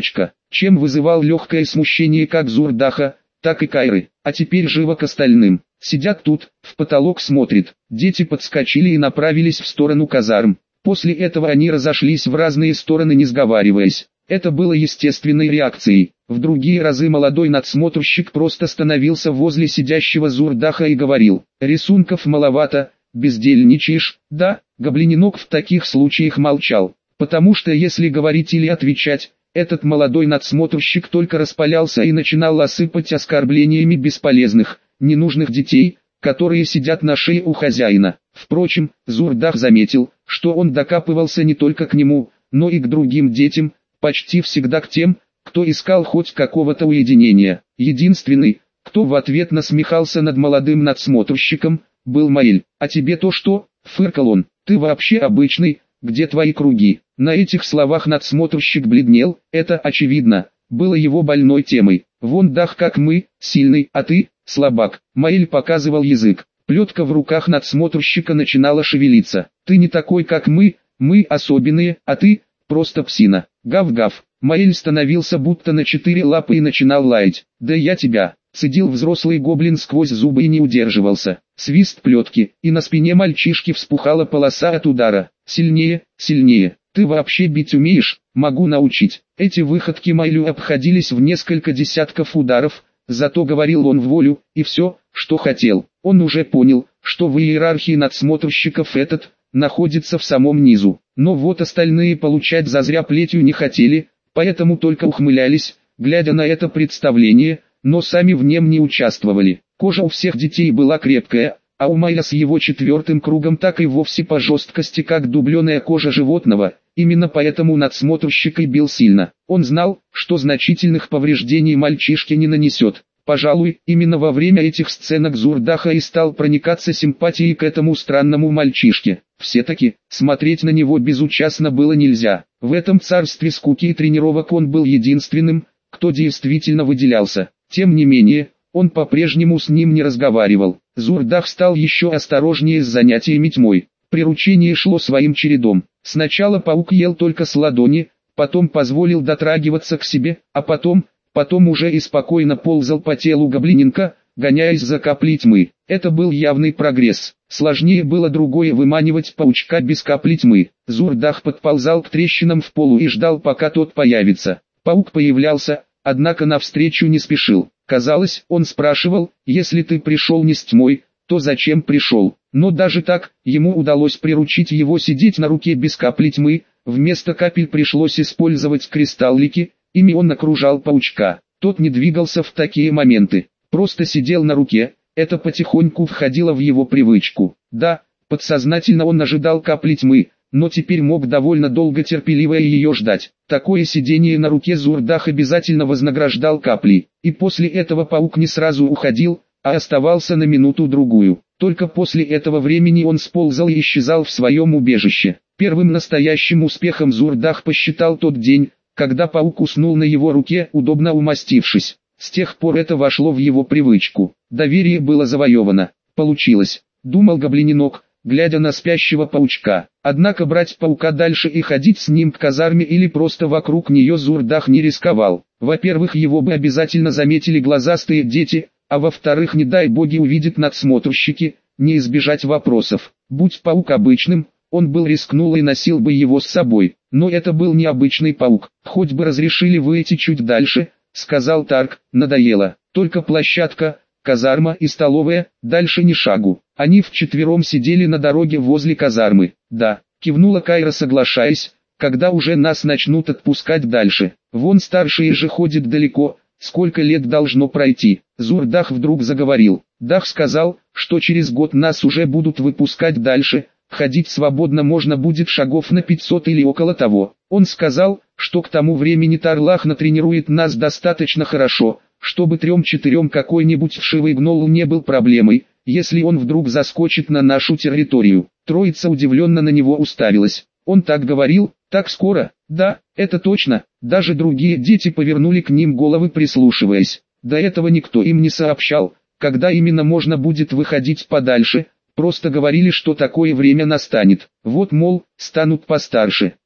чем вызывал легкое смущение как Зурдаха, так и Кайры. А теперь живо к остальным. Сидят тут, в потолок смотрит. Дети подскочили и направились в сторону казарм. После этого они разошлись в разные стороны, не сговариваясь. Это было естественной реакцией. В другие разы молодой надсмотрщик просто становился возле сидящего Зурдаха и говорил: «Рисунков маловато, бездельничаешь». Да, Гоблиненок в таких случаях молчал, потому что если говорить или отвечать, этот молодой надсмотрщик только распалялся и начинал осыпать оскорблениями бесполезных, ненужных детей, которые сидят на шее у хозяина. Впрочем, Зурдах заметил, что он докапывался не только к нему, но и к другим детям, почти всегда к тем, кто искал хоть какого-то уединения. Единственный, кто в ответ насмехался над молодым надсмотрщиком, был Маэль. «А тебе-то что?» — фыркал он. «Ты вообще обычный, где твои круги?» На этих словах надсмотрщик бледнел, это, очевидно, было его больной темой. «Вон Дах как мы, сильный, а ты, слабак». Маэль показывал язык. Плетка в руках надсмотрщика начинала шевелиться. «Ты не такой как мы, мы особенные, а ты, просто псина». Гав-гав. Маэль становился будто на четыре лапы и начинал лаять. «Да я тебя!» Цедил взрослый гоблин сквозь зубы и не удерживался. Свист плетки, и на спине мальчишки вспухала полоса от удара. «Сильнее, сильнее! Ты вообще бить умеешь? Могу научить». Эти выходки Маэлю обходились в несколько десятков ударов, зато говорил он в волю, и все, что хотел. Он уже понял, что в иерархии надсмотрщиков этот находится в самом низу. Но вот остальные получать зазря плетью не хотели, поэтому только ухмылялись, глядя на это представление, но сами в нем не участвовали. Кожа у всех детей была крепкая, а у Маэля с его четвертым кругом так и вовсе по жесткости, как дубленая кожа животного. Именно поэтому надсмотрщик и бил сильно. Он знал, что значительных повреждений мальчишке не нанесет. Пожалуй, именно во время этих сценок Зурдаха и стал проникаться симпатией к этому странному мальчишке. Все-таки, смотреть на него безучастно было нельзя. В этом царстве скуки и тренировок он был единственным, кто действительно выделялся. Тем не менее, он по-прежнему с ним не разговаривал. Зурдах стал еще осторожнее с занятиями тьмой. Приручение шло своим чередом. Сначала паук ел только с ладони, потом позволил дотрагиваться к себе, а потом... Потом уже и спокойно ползал по телу гоблиненка, гоняясь за каплей тьмы. Это был явный прогресс. Сложнее было другое — выманивать паучка без капли тьмы. Зурдах подползал к трещинам в полу и ждал, пока тот появится. Паук появлялся, однако навстречу не спешил. Казалось, он спрашивал: «Если ты пришел не с тьмой, то зачем пришел?» Но даже так, ему удалось приручить его сидеть на руке без капли тьмы. Вместо капель пришлось использовать кристаллики. Ими он окружал паучка. Тот не двигался в такие моменты, просто сидел на руке. Это потихоньку входило в его привычку. Да, подсознательно он ожидал капли тьмы, но теперь мог довольно долго терпеливо ее ждать. Такое сидение на руке Зурдах обязательно вознаграждал каплей, и после этого паук не сразу уходил, а оставался на минуту-другую. Только после этого времени он сползал и исчезал в своем убежище. Первым настоящим успехом Зурдах посчитал тот день, когда паук уснул на его руке, удобно умастившись. С тех пор это вошло в его привычку. Доверие было завоевано. Получилось, думал гоблиненок, глядя на спящего паучка. Однако брать паука дальше и ходить с ним к казарме или просто вокруг нее Зурдах не рисковал. Во-первых, его бы обязательно заметили глазастые дети, а во-вторых, не дай боги увидят надсмотрщики, не избежать вопросов. Будь паук обычным, он был рискнул и носил бы его с собой. Но это был необычный паук. «Хоть бы разрешили выйти чуть дальше», — сказал Тарк. «Надоело. Только площадка, казарма и столовая, дальше ни шагу». Они вчетвером сидели на дороге возле казармы. «Да», — кивнула Кайра, соглашаясь, «когда уже нас начнут отпускать дальше? Вон старшие же ходят далеко, сколько лет должно пройти». Зурдах вдруг заговорил. «Дах сказал, что через год нас уже будут выпускать дальше. Ходить свободно можно будет шагов на пятьсот или около того. Он сказал, что к тому времени Тарлах натренирует нас достаточно хорошо, чтобы трем-четырем какой-нибудь вшивый гнол не был проблемой, если он вдруг заскочит на нашу территорию». Троица удивленно на него уставилась. «Он так говорил? Так скоро?» «Да, это точно». Даже другие дети повернули к ним головы, прислушиваясь. До этого никто им не сообщал, когда именно можно будет выходить подальше. Просто говорили, что такое время настанет. Вот, мол, станут постарше,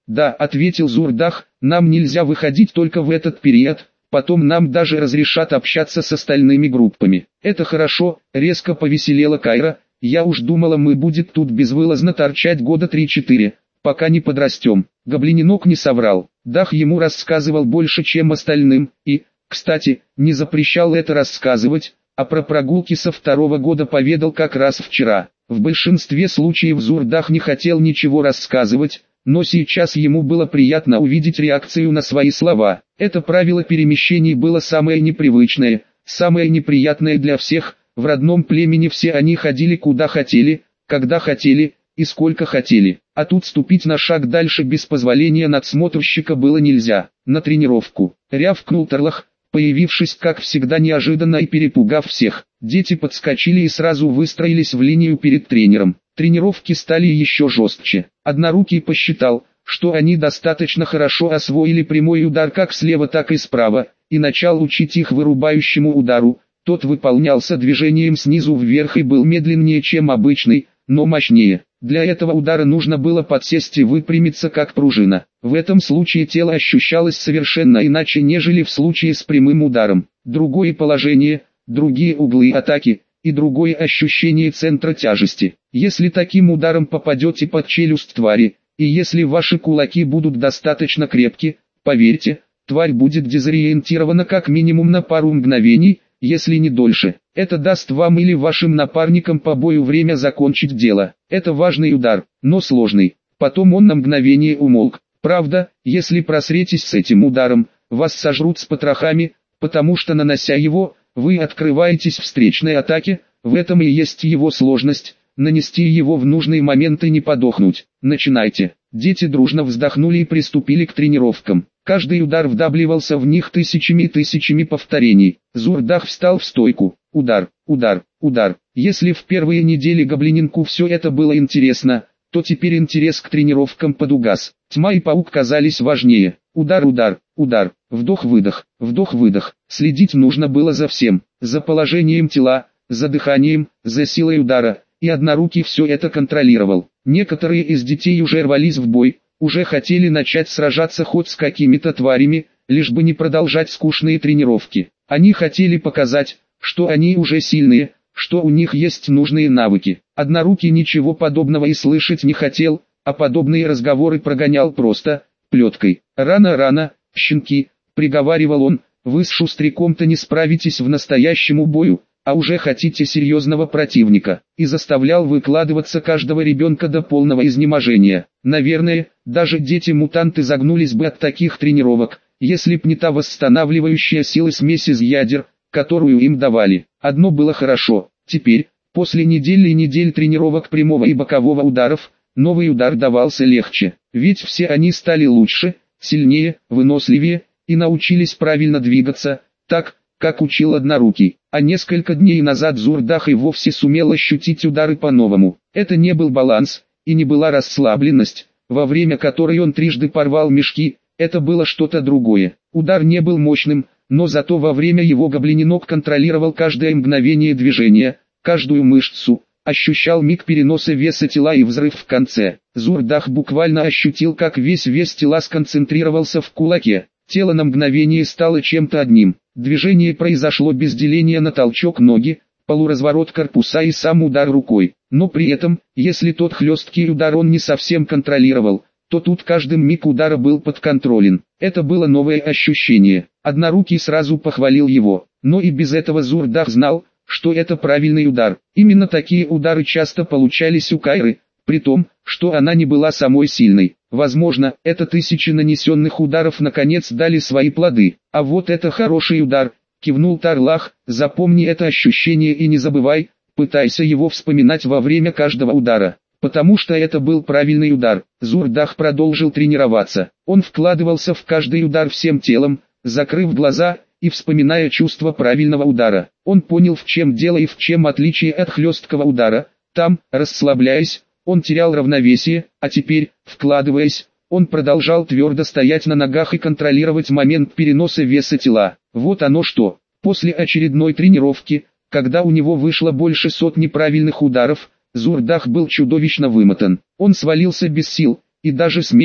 «Да», — ответил Зурдах, — «нам нельзя выходить только в этот период, потом нам даже разрешат общаться с остальными группами». «Это хорошо», — резко повеселела Кайра, — «я уж думала, мы будет тут безвылазно торчать года три-четыре, пока не подрастем». Гоблиненок не соврал, Дах ему рассказывал больше, чем остальным, и, кстати, не запрещал это рассказывать, а про прогулки со второго года поведал как раз вчера. В большинстве случаев Зурдах не хотел ничего рассказывать, но сейчас ему было приятно увидеть реакцию на свои слова. Это правило перемещений было самое непривычное, самое неприятное для всех. В родном племени все они ходили куда хотели, когда хотели и сколько хотели. А тут ступить на шаг дальше без позволения надсмотрщика было нельзя. На тренировку. Рявкнул Тарлах, появившись как всегда неожиданно и перепугав всех. Дети подскочили и сразу выстроились в линию перед тренером. Тренировки стали еще жестче. Однорукий посчитал, что они достаточно хорошо освоили прямой удар как слева, так и справа, и начал учить их вырубающему удару. Тот выполнялся движением снизу вверх и был медленнее, чем обычный, но мощнее. Для этого удара нужно было подсесть и выпрямиться как пружина. В этом случае тело ощущалось совершенно иначе, нежели в случае с прямым ударом. Другое положение, другие углы атаки и другое ощущение центра тяжести. Если таким ударом попадете под челюсть твари, и если ваши кулаки будут достаточно крепки, поверьте, тварь будет дезориентирована как минимум на пару мгновений, если не дольше. Это даст вам или вашим напарникам по бою время закончить дело. Это важный удар, но сложный. Потом он на мгновение умолк. Правда, если просретесь с этим ударом, вас сожрут с потрохами, потому что, нанося его, вы открываетесь встречной атаке. В этом и есть его сложность, нанести его в нужный момент и не подохнуть. Начинайте. Дети дружно вздохнули и приступили к тренировкам. Каждый удар вдавливался в них тысячами и тысячами повторений. Зурдах встал в стойку. Удар, удар, удар. Если в первые недели гоблиненку все это было интересно, то теперь интерес к тренировкам подугас. Тьма и паук казались важнее. Удар, удар, удар. Вдох-выдох, вдох-выдох. Следить нужно было за всем. За положением тела, за дыханием, за силой удара. И однорукий все это контролировал. Некоторые из детей уже рвались в бой, уже хотели начать сражаться хоть с какими-то тварями, лишь бы не продолжать скучные тренировки. Они хотели показать, что они уже сильные, что у них есть нужные навыки. Однорукий ничего подобного и слышать не хотел, а подобные разговоры прогонял просто плеткой. «Рано-рано, щенки», — приговаривал он, — «вы с Шустриком-то не справитесь в настоящему бою, а уже хотите серьезного противника», и заставлял выкладываться каждого ребенка до полного изнеможения. Наверное, даже дети-мутанты загнулись бы от таких тренировок, если б не та восстанавливающая сила смесь из ядер, которую им давали. Одно было хорошо: теперь, после недели и недель тренировок прямого и бокового ударов, новый удар давался легче, ведь все они стали лучше, сильнее, выносливее, и научились правильно двигаться, так, как учил однорукий. А несколько дней назад Зурдах и вовсе сумел ощутить удары по-новому. Это не был баланс, и не была расслабленность, во время которой он трижды порвал мешки, это было что-то другое. Удар не был мощным, но зато во время его гоблиненок контролировал каждое мгновение движения, каждую мышцу, ощущал миг переноса веса тела и взрыв в конце. Зурдах буквально ощутил, как весь вес тела сконцентрировался в кулаке. Тело на мгновение стало чем-то одним. Движение произошло без деления на толчок ноги, полуразворот корпуса и сам удар рукой. Но при этом, если тот хлесткий удар он не совсем контролировал, то тут каждый миг удара был подконтролен. Это было новое ощущение. Однорукий сразу похвалил его, но и без этого Зурдах знал, что это правильный удар. Именно такие удары часто получались у Кайры, при том, что она не была самой сильной. Возможно, это тысячи нанесенных ударов наконец дали свои плоды. А вот это хороший удар, кивнул Тарлах, запомни это ощущение и не забывай, пытайся его вспоминать во время каждого удара. Потому что это был правильный удар. Зурдах продолжил тренироваться. Он вкладывался в каждый удар всем телом, закрыв глаза и вспоминая чувство правильного удара. Он понял, в чем дело и в чем отличие от хлесткого удара. Там, расслабляясь, он терял равновесие, а теперь, вкладываясь, он продолжал твердо стоять на ногах и контролировать момент переноса веса тела. Вот оно что. После очередной тренировки, когда у него вышло больше сотни правильных ударов, Зурдах был чудовищно вымотан. Он свалился без сил, и даже смесь,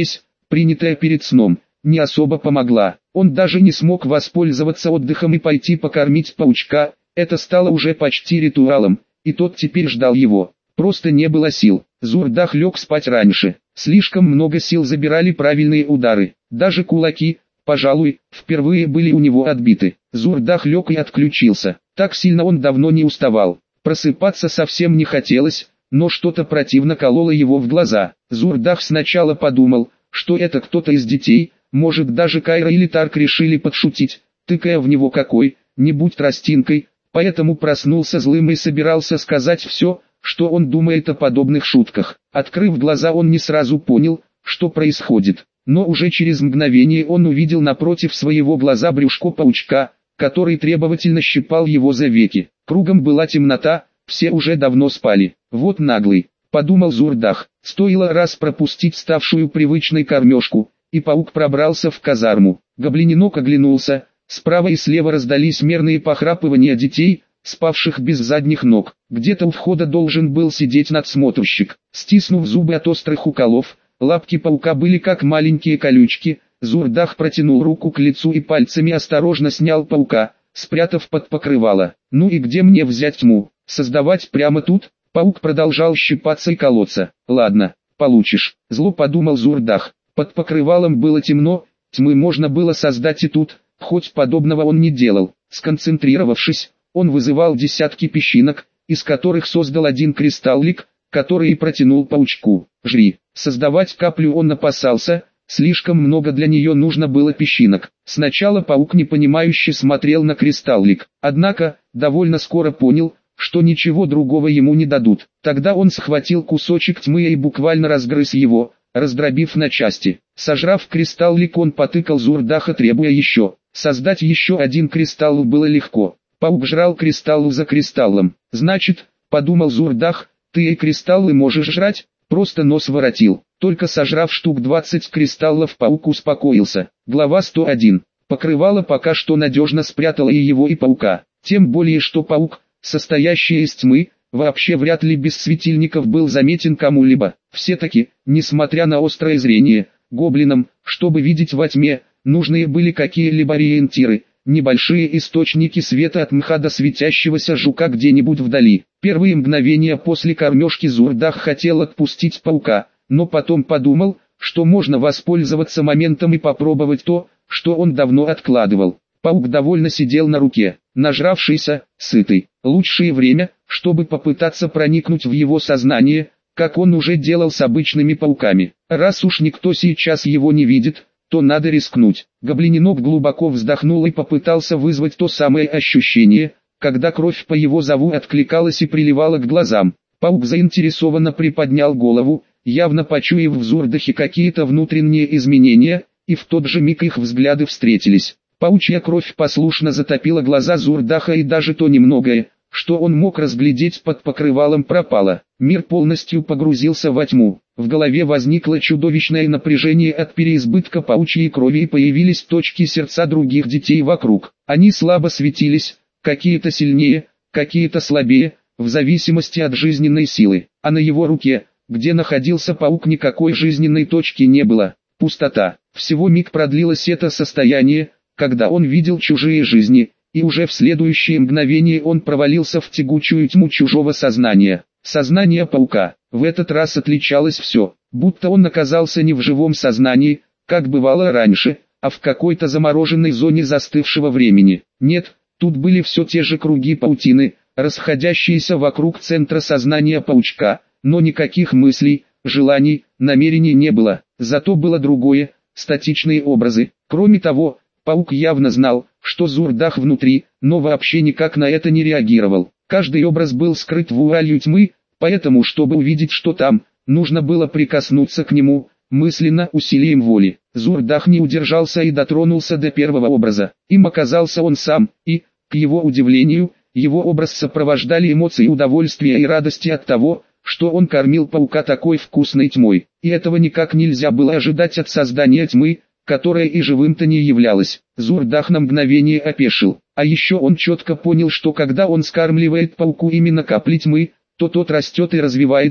принятая перед сном, не особо помогла. Он даже не смог воспользоваться отдыхом и пойти покормить паучка, это стало уже почти ритуалом, и тот теперь ждал его. Просто не было сил. Зурдах лег спать раньше. Слишком много сил забирали правильные удары. Даже кулаки, пожалуй, впервые были у него отбиты. Зурдах лег и отключился. Так сильно он давно не уставал. Просыпаться совсем не хотелось, но что-то противно кололо его в глаза. Зурдах сначала подумал, что это кто-то из детей, может даже Кайра или Тарк решили подшутить, тыкая в него какой-нибудь тростинкой, поэтому проснулся злым и собирался сказать все, что он думает о подобных шутках. Открыв глаза, он не сразу понял, что происходит, но уже через мгновение он увидел напротив своего глаза брюшко паучка, который требовательно щипал его за веки. Кругом была темнота, все уже давно спали. Вот наглый, подумал Зурдах, стоило раз пропустить ставшую привычной кормежку, и паук пробрался в казарму. Гоблиненок оглянулся, справа и слева раздались мерные похрапывания детей, спавших без задних ног. Где-то у входа должен был сидеть надсмотрщик. Стиснув зубы от острых уколов, лапки паука были как маленькие колючки. Зурдах протянул руку к лицу и пальцами осторожно снял паука, спрятав под покрывало. «Ну и где мне взять тьму? Создавать прямо тут?» Паук продолжал щипаться и колоться. «Ладно, получишь», — зло подумал Зурдах. Под покрывалом было темно, тьмы можно было создать и тут, хоть подобного он не делал. Сконцентрировавшись, он вызывал десятки песчинок, из которых создал один кристаллик, который и протянул паучку. «Жри». Создавать каплю он опасался, слишком много для нее нужно было песчинок. Сначала паук непонимающе смотрел на кристаллик, однако, довольно скоро понял, что ничего другого ему не дадут. Тогда он схватил кусочек тьмы и буквально разгрыз его, раздробив на части. Сожрав кристаллик, он потыкал Зурдаха, требуя еще. Создать еще один кристалл было легко. Паук жрал кристалл за кристаллом. «Значит, — подумал Зурдах, — ты и кристаллы можешь жрать?» Просто нос воротил. Только сожрав штук двадцать кристаллов, паук успокоился. Глава сто один. Покрывало пока что надежно спрятало и его, и паука. Тем более, что паук, состоящий из тьмы, вообще вряд ли без светильников был заметен кому-либо. Все-таки, несмотря на острое зрение, гоблинам, чтобы видеть во тьме, нужны были какие-либо ориентиры, небольшие источники света от мха до светящегося жука где-нибудь вдали. Первые мгновения после кормежки Зурдах хотел отпустить паука, но потом подумал, что можно воспользоваться моментом и попробовать то, что он давно откладывал. Паук довольно сидел на руке, нажравшийся, сытый. Лучшее время, чтобы попытаться проникнуть в его сознание, как он уже делал с обычными пауками. Раз уж никто сейчас его не видит, то надо рискнуть. Гоблиненок глубоко вздохнул и попытался вызвать то самое ощущение, когда кровь по его зову откликалась и приливала к глазам. Паук заинтересованно приподнял голову, явно почуяв в Зурдахе какие-то внутренние изменения, и в тот же миг их взгляды встретились. Паучья кровь послушно затопила глаза Зурдаха, и даже то немногое, что он мог разглядеть под покрывалом, пропало. Мир полностью погрузился во тьму. В голове возникло чудовищное напряжение от переизбытка паучьей крови, и появились точки сердца других детей вокруг. Они слабо светились, какие-то сильнее, какие-то слабее, в зависимости от жизненной силы. А на его руке, где находился паук, никакой жизненной точки не было. Пустота. Всего миг продлилось это состояние, когда он видел чужие жизни, и уже в следующее мгновение он провалился в тягучую тьму чужого сознания. Сознание паука в этот раз отличалось все, будто он оказался не в живом сознании, как бывало раньше, а в какой-то замороженной зоне застывшего времени. Нет, тут были все те же круги паутины, расходящиеся вокруг центра сознания паучка, но никаких мыслей, желаний, намерений не было. Зато было другое, статичные образы. Кроме того, паук явно знал, что Зурдах внутри, но вообще никак на это не реагировал. Каждый образ был скрыт вуалью тьмы, поэтому, чтобы увидеть, что там, нужно было прикоснуться к нему, мысленно, усилием воли. Зурдах не удержался и дотронулся до первого образа. Им оказался он сам, и, к его удивлению, его образ сопровождали эмоции удовольствия и радости от того, что он кормил паука такой вкусной тьмой. И этого никак нельзя было ожидать от создания тьмы, которая и живым-то не являлась. Зурдах на мгновение опешил. А еще он четко понял, что когда он скармливает пауку именно капли тьмы, то тот растет и развивается,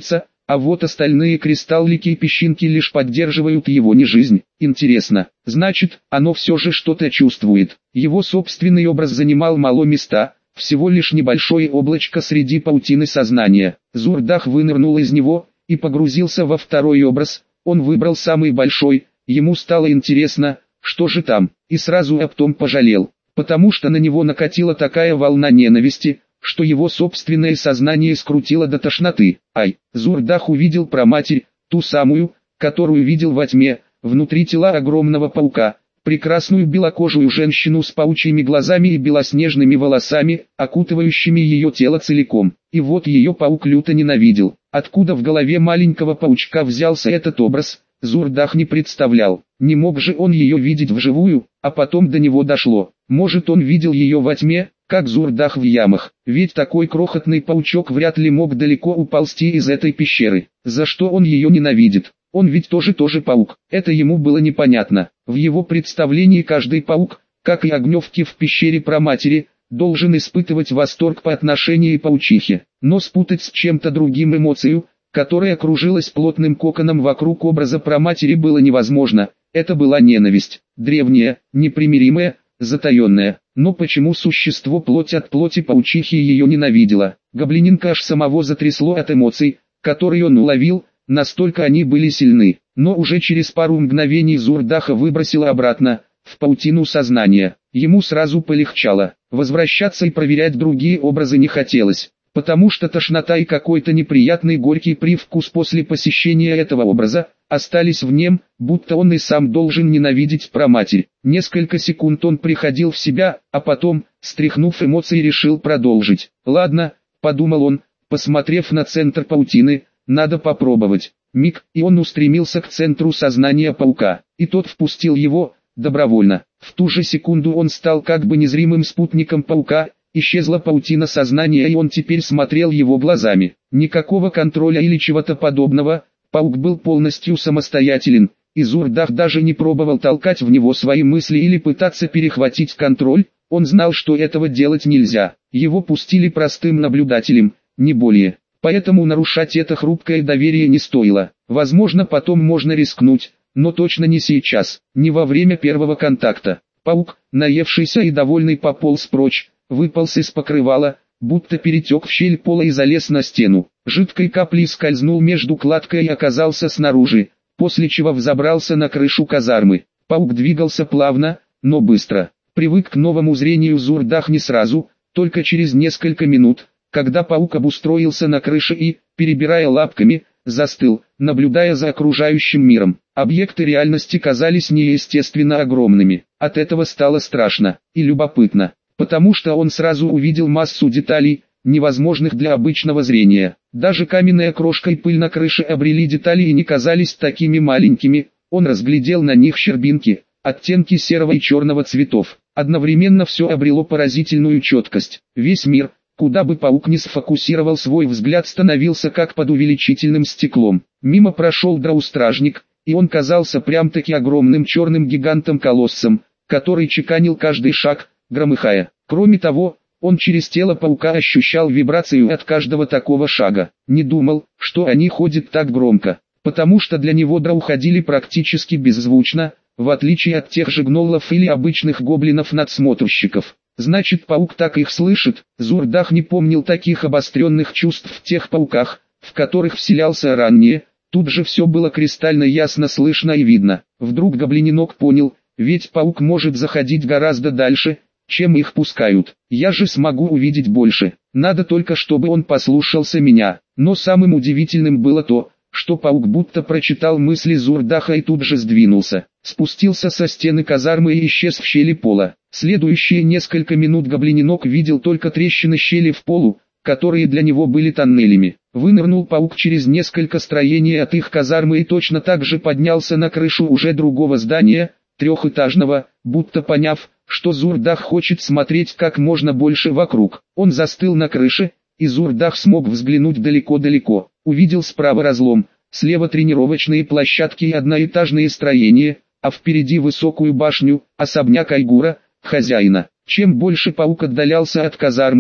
а вот остальные кристаллики и песчинки лишь поддерживают его нежизнь. Интересно, значит, оно все же что-то чувствует. Его собственный образ занимал мало места, всего лишь небольшое облачко среди паутины сознания. Зурдах вынырнул из него и погрузился во второй образ. Он выбрал самый большой, ему стало интересно, что же там, и сразу об том пожалел, потому что на него накатила такая волна ненависти, что его собственное сознание скрутило до тошноты. Ай, Зурдах увидел праматерь, ту самую, которую видел во тьме, внутри тела огромного паука, прекрасную белокожую женщину с паучьими глазами и белоснежными волосами, окутывающими ее тело целиком. И вот ее паук люто ненавидел. Откуда в голове маленького паучка взялся этот образ, Зурдах не представлял. Не мог же он ее видеть вживую, а потом до него дошло. Может, он видел ее во тьме, как Зурдах в ямах, ведь такой крохотный паучок вряд ли мог далеко уползти из этой пещеры. За что он ее ненавидит? Он ведь тоже тоже паук. Это ему было непонятно. В его представлении каждый паук, как и огневки в пещере праматери, должен испытывать восторг по отношению к паучихе, но спутать с чем-то другим эмоцию, которая кружилась плотным коконом вокруг образа праматери, было невозможно. Это была ненависть, древняя, непримиримая, затаенная. Но почему существо плоть от плоти паучихи ее ненавидело? Гоблиненка аж самого затрясло от эмоций, которые он уловил, настолько они были сильны. Но уже через пару мгновений Зурдаха выбросило обратно, в паутину сознания. Ему сразу полегчало. Возвращаться и проверять другие образы не хотелось, потому что тошнота и какой-то неприятный горький привкус после посещения этого образа остались в нем, будто он и сам должен ненавидеть праматерь. Несколько секунд он приходил в себя, а потом, стряхнув эмоции, решил продолжить. «Ладно», — подумал он, посмотрев на центр паутины, — «надо попробовать». Миг, и он устремился к центру сознания паука, и тот впустил его, добровольно. В ту же секунду он стал как бы незримым спутником паука, исчезла паутина сознания, и он теперь смотрел его глазами. Никакого контроля или чего-то подобного, паук был полностью самостоятелен, и Зурдах даже не пробовал толкать в него свои мысли или пытаться перехватить контроль, он знал, что этого делать нельзя. Его пустили простым наблюдателем, не более. Поэтому нарушать это хрупкое доверие не стоило. Возможно, потом можно рискнуть, но точно не сейчас, не во время первого контакта. Паук, наевшийся и довольный, пополз прочь, выполз из покрывала, будто перетек в щель пола и залез на стену. Жидкой каплей скользнул между кладкой и оказался снаружи, после чего взобрался на крышу казармы. Паук двигался плавно, но быстро. Привык к новому зрению Зурдах не сразу, только через несколько минут, когда паук обустроился на крыше и, перебирая лапками, застыл, наблюдая за окружающим миром. Объекты реальности казались неестественно огромными. От этого стало страшно и любопытно, потому что он сразу увидел массу деталей, невозможных для обычного зрения. Даже каменная крошка и пыль на крыше обрели детали и не казались такими маленькими. Он разглядел на них щербинки, оттенки серого и черного цветов. Одновременно все обрело поразительную четкость. Весь мир, куда бы паук ни сфокусировал свой взгляд, становился как под увеличительным стеклом. Мимо прошел дроу-стражник, и он казался прям-таки огромным черным гигантом-колоссом, который чеканил каждый шаг, громыхая. Кроме того, он через тело паука ощущал вибрацию от каждого такого шага. Не думал, что они ходят так громко, потому что для него дроу ходили практически беззвучно, в отличие от тех же гноллов или обычных гоблинов-надсмотрщиков. Значит, паук так их слышит. Зурдах не помнил таких обостренных чувств в тех пауках, в которых вселялся ранее. Тут же все было кристально ясно слышно и видно. Вдруг гоблиненок понял, ведь паук может заходить гораздо дальше, чем их пускают. Я же смогу увидеть больше. Надо только, чтобы он послушался меня. Но самым удивительным было то, что паук будто прочитал мысли Зурдаха и тут же сдвинулся, спустился со стены казармы и исчез в щели пола. Следующие несколько минут гоблиненок видел только трещины щели в полу, которые для него были тоннелями. Вынырнул паук через несколько строений от их казармы и точно так же поднялся на крышу уже другого здания, трехэтажного, будто поняв, что Зурдах хочет смотреть как можно больше вокруг. Он застыл на крыше, и Зурдах смог взглянуть далеко-далеко. Увидел справа разлом, слева тренировочные площадки и одноэтажные строения, а впереди высокую башню, особняк Айгура, хозяина. Чем больше паук отдалялся от казармы,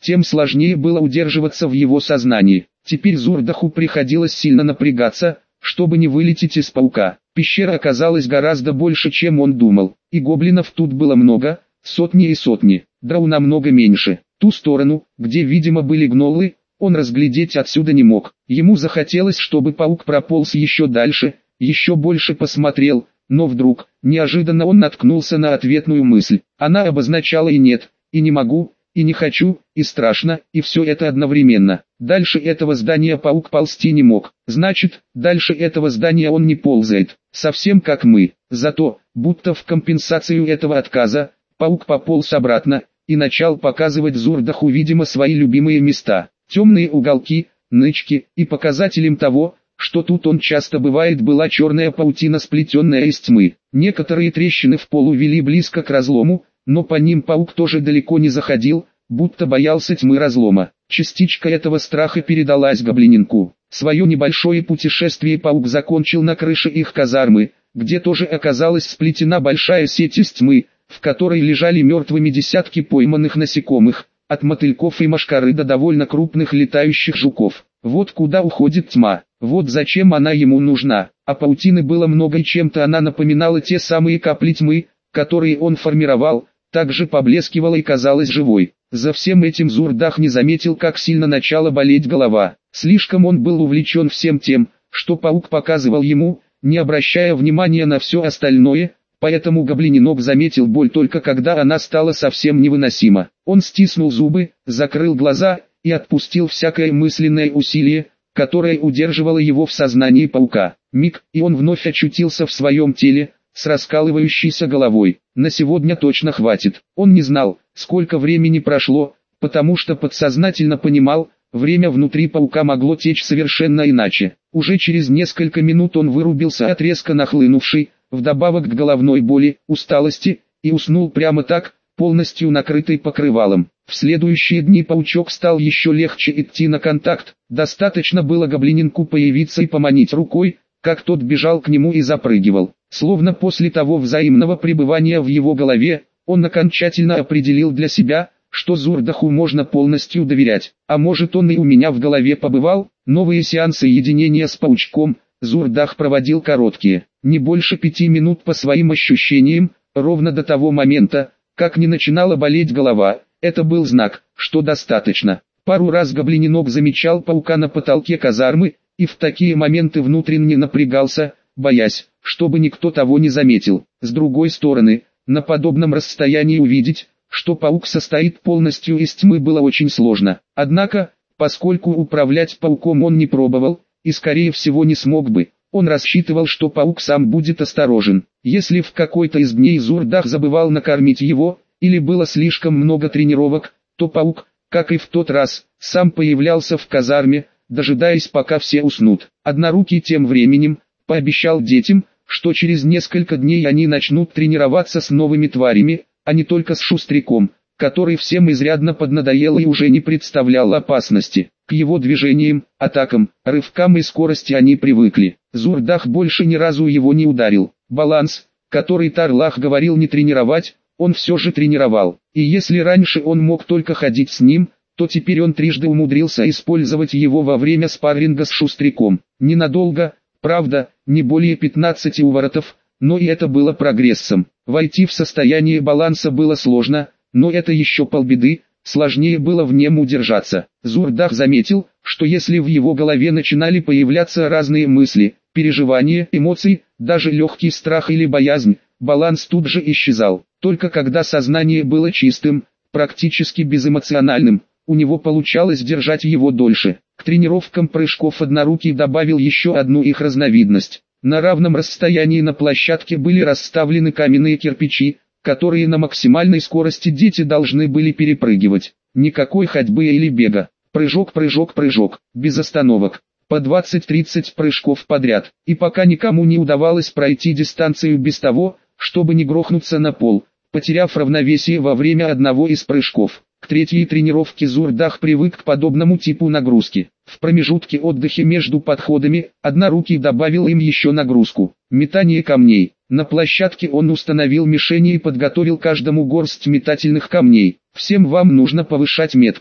тем сложнее было удерживаться в его сознании. Теперь Зурдаху приходилось сильно напрягаться, чтобы не вылететь из паука. Пещера оказалась гораздо больше, чем он думал, и гоблинов тут было много, сотни и сотни, драу намного меньше. Ту сторону, где видимо были гнолы, он разглядеть отсюда не мог. Ему захотелось, чтобы паук прополз еще дальше, еще больше посмотрел, но вдруг, неожиданно он наткнулся на ответную мысль. Она обозначала и нет, и не могу, и не хочу, и страшно, и все это одновременно. Дальше этого здания паук ползти не мог. Значит, дальше этого здания он не ползает, совсем как мы. Зато, будто в компенсацию этого отказа, паук пополз обратно, и начал показывать Зурдаху видимо свои любимые места. Темные уголки, нычки, и показателем того, что тут он часто бывает, была черная паутина, сплетенная из тьмы. Некоторые трещины в полу вели близко к разлому, но по ним паук тоже далеко не заходил, будто боялся тьмы разлома. Частичка этого страха передалась гоблиненку. Свое небольшое путешествие паук закончил на крыше их казармы, где тоже оказалась сплетена большая сеть из тьмы, в которой лежали мертвыми десятки пойманных насекомых, от мотыльков и мошкары до довольно крупных летающих жуков. Вот куда уходит тьма, вот зачем она ему нужна. А паутины было много, и чем-то она напоминала те самые капли тьмы, которые он формировал, также поблескивала и казалась живой. За всем этим Зурдах не заметил, как сильно начала болеть голова. Слишком он был увлечен всем тем, что паук показывал ему, не обращая внимания на все остальное, поэтому гоблиненок заметил боль только когда она стала совсем невыносима. Он стиснул зубы, закрыл глаза и отпустил всякое мысленное усилие, которое удерживало его в сознании паука. Миг, и он вновь очутился в своем теле, с раскалывающейся головой. На сегодня точно хватит. Он не знал, сколько времени прошло, потому что подсознательно понимал, время внутри паука могло течь совершенно иначе. Уже через несколько минут он вырубился от резко нахлынувшей, вдобавок к головной боли, усталости, и уснул прямо так, полностью накрытый покрывалом. В следующие дни паучок стал еще легче идти на контакт, достаточно было гоблиненку появиться и поманить рукой, как тот бежал к нему и запрыгивал. Словно после того взаимного пребывания в его голове, он окончательно определил для себя, что Зурдаху можно полностью доверять. А может, он и у меня в голове побывал? Новые сеансы единения с паучком Зурдах проводил короткие, не больше пяти минут по своим ощущениям, ровно до того момента, как не начинала болеть голова. Это был знак, что достаточно. Пару раз гоблиненок замечал паука на потолке казармы, и в такие моменты внутренне напрягался, боясь, чтобы никто того не заметил. С другой стороны, на подобном расстоянии увидеть, что паук состоит полностью из тьмы, было очень сложно. Однако, поскольку управлять пауком он не пробовал, и скорее всего не смог бы, он рассчитывал, что паук сам будет осторожен. Если в какой-то из дней Зурдах забывал накормить его, или было слишком много тренировок, то паук, как и в тот раз, сам появлялся в казарме, дожидаясь пока все уснут. Однорукий тем временем пообещал детям, что через несколько дней они начнут тренироваться с новыми тварями, а не только с Шустряком, который всем изрядно поднадоел и уже не представлял опасности. К его движениям, атакам, рывкам и скорости они привыкли. Зурдах больше ни разу его не ударил. Баланс, который Тарлах говорил не тренировать, он все же тренировал. И если раньше он мог только ходить с ним, то теперь он трижды умудрился использовать его во время спарринга с Шустряком. Ненадолго, правда, не более пятнадцати уворотов, но и это было прогрессом. Войти в состояние баланса было сложно, но это еще полбеды, сложнее было в нем удержаться. Зурдах заметил, что если в его голове начинали появляться разные мысли, переживания, эмоции, даже легкий страх или боязнь, баланс тут же исчезал. Только когда сознание было чистым, практически безэмоциональным, у него получалось держать его дольше. К тренировкам прыжков однорукий добавил еще одну их разновидность. На равном расстоянии на площадке были расставлены каменные кирпичи, которые на максимальной скорости дети должны были перепрыгивать. Никакой ходьбы или бега. Прыжок, прыжок, прыжок, без остановок. По двадцать-тридцать прыжков подряд. И пока никому не удавалось пройти дистанцию без того, чтобы не грохнуться на пол, потеряв равновесие во время одного из прыжков. К третьей тренировке Зурдах привык к подобному типу нагрузки. В промежутке отдыха между подходами, однорукий добавил им еще нагрузку. Метание камней. На площадке он установил мишени и подготовил каждому горсть метательных камней. Всем вам нужно повышать меткость.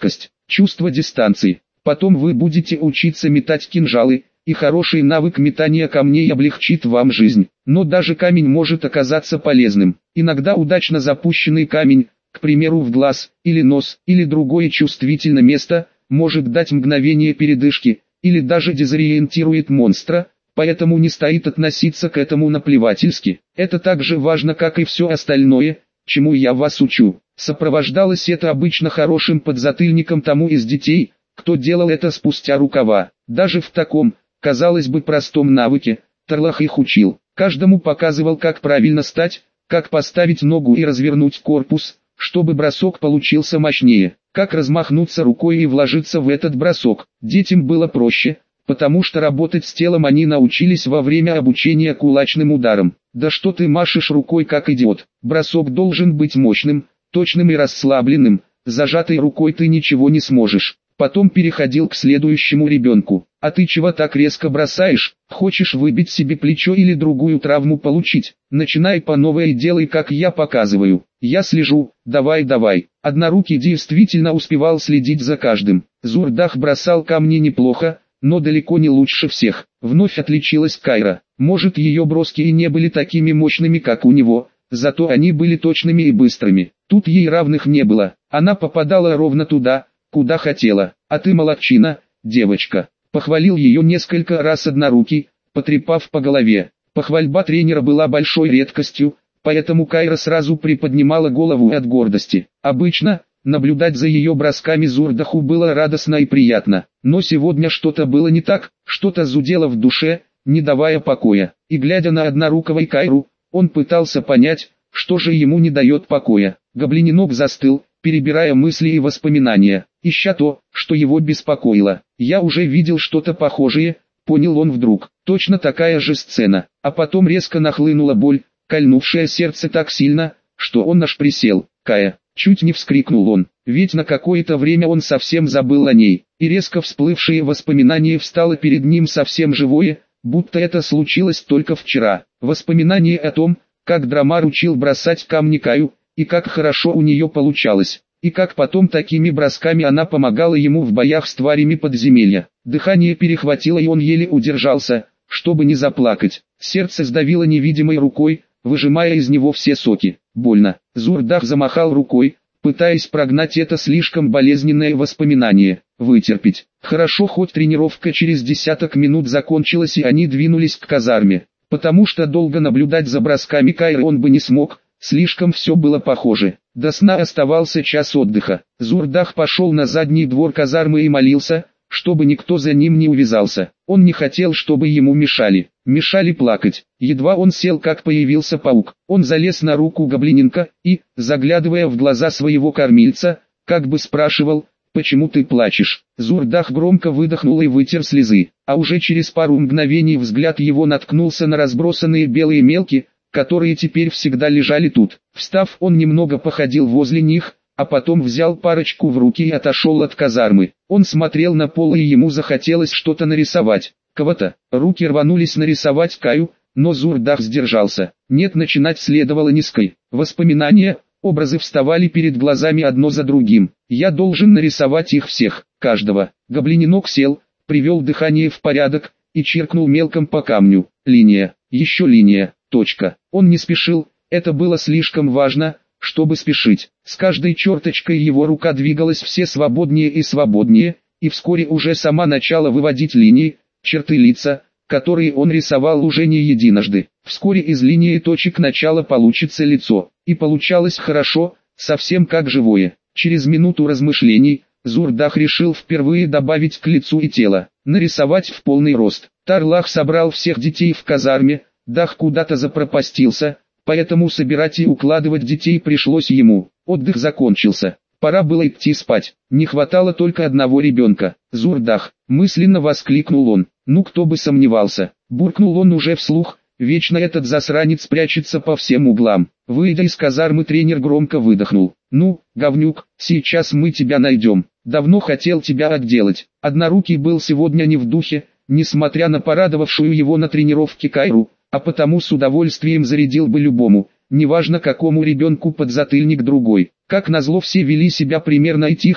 чувство дистанции. Потом вы будете учиться метать кинжалы, и хороший навык метания камней облегчит вам жизнь. Но даже камень может оказаться полезным. Иногда удачно запущенный камень, к примеру в глаз, или нос, или другое чувствительное место, может дать мгновение передышки, или даже дезориентирует монстра, поэтому не стоит относиться к этому наплевательски. Это так же важно, как и все остальное, чему я вас учу. Сопровождалось это обычно хорошим подзатыльником тому из детей, кто делал это спустя рукава. Даже в таком, казалось бы, простом навыке, Тарлах их учил. Каждому показывал, как правильно стать, как поставить ногу и развернуть корпус, чтобы бросок получился мощнее, как размахнуться рукой и вложиться в этот бросок. Детям было проще, потому что работать с телом они научились во время обучения кулачным ударам. Да что ты машешь рукой как идиот? Бросок должен быть мощным, точным и расслабленным, зажатой рукой ты ничего не сможешь. Потом переходил к следующему ребенку. А ты чего так резко бросаешь? Хочешь выбить себе плечо или другую травму получить? Начинай по новой и делай, как я показываю. Я слежу, давай давай. Однорукий действительно успевал следить за каждым. Зурдах бросал камни неплохо, но далеко не лучше всех. Вновь отличилась Кайра. Может, ее броски и не были такими мощными, как у него, зато они были точными и быстрыми. Тут ей равных не было. Она попадала ровно туда, куда хотела. А ты молодчина, девочка. Похвалил ее несколько раз однорукий, потрепав по голове. Похвальба тренера была большой редкостью, поэтому Кайра сразу приподнимала голову от гордости. Обычно, наблюдать за ее бросками Зурдаху было радостно и приятно. Но сегодня что-то было не так, что-то зудело в душе, не давая покоя. И глядя на однорукого и Кайру, он пытался понять, что же ему не дает покоя. Гоблиненок застыл, перебирая мысли и воспоминания, ища то, что его беспокоило. «Я уже видел что-то похожее», — понял он вдруг. Точно такая же сцена. А потом резко нахлынула боль, кольнувшая сердце так сильно, что он аж присел. «Кая!» — чуть не вскрикнул он, ведь на какое-то время он совсем забыл о ней, и резко всплывшее воспоминание встало перед ним совсем живое, будто это случилось только вчера. Воспоминание о том, как Драмар учил бросать камни Каю, и как хорошо у нее получалось, и как потом такими бросками она помогала ему в боях с тварями подземелья. Дыхание перехватило, и он еле удержался, чтобы не заплакать. Сердце сдавило невидимой рукой, выжимая из него все соки. Больно. Зурдах замахал рукой, пытаясь прогнать это слишком болезненное воспоминание. Вытерпеть. Хорошо, хоть тренировка через десяток минут закончилась и они двинулись к казарме, потому что долго наблюдать за бросками Кайры он бы не смог. Слишком все было похоже. До сна оставался час отдыха. Зурдах пошел на задний двор казармы и молился, чтобы никто за ним не увязался. Он не хотел, чтобы ему мешали. Мешали плакать. Едва он сел, как появился паук. Он залез на руку гоблиненка и, заглядывая в глаза своего кормильца, как бы спрашивал: «Почему ты плачешь?» Зурдах громко выдохнул и вытер слезы. А уже через пару мгновений взгляд его наткнулся на разбросанные белые мелки, которые теперь всегда лежали тут. Встав, он немного походил возле них, а потом взял парочку в руки и отошел от казармы. Он смотрел на пол, и ему захотелось что-то нарисовать. Кого-то. Руки рванулись нарисовать Каю, но Зурдах сдержался. Нет, начинать следовало низкой. Воспоминания, образы вставали перед глазами одно за другим. Я должен нарисовать их всех, каждого. Гоблиненок сел, привел дыхание в порядок и чиркнул мелком по камню. Линия, еще линия. Точка. Он не спешил, это было слишком важно, чтобы спешить. С каждой черточкой его рука двигалась все свободнее и свободнее, и вскоре уже сама начала выводить линии, черты лица, которые он рисовал уже не единожды. Вскоре из линии точек начала получится лицо, и получалось хорошо, совсем как живое. Через минуту размышлений, Зурдах решил впервые добавить к лицу и тело, нарисовать в полный рост. Тарлах собрал всех детей в казарме. Дах куда-то запропастился, поэтому собирать и укладывать детей пришлось ему. Отдых закончился, пора было идти спать. Не хватало только одного ребенка. Зурдах, мысленно воскликнул он. Ну кто бы сомневался, буркнул он уже вслух, вечно этот засранец прячется по всем углам. Выйдя из казармы, тренер громко выдохнул. Ну, говнюк, сейчас мы тебя найдем. Давно хотел тебя отделать. Однорукий был сегодня не в духе, несмотря на порадовавшую его на тренировке Кайру, а потому с удовольствием зарядил бы любому, неважно какому ребенку подзатыльник другой. Как назло все вели себя примерно и тихо,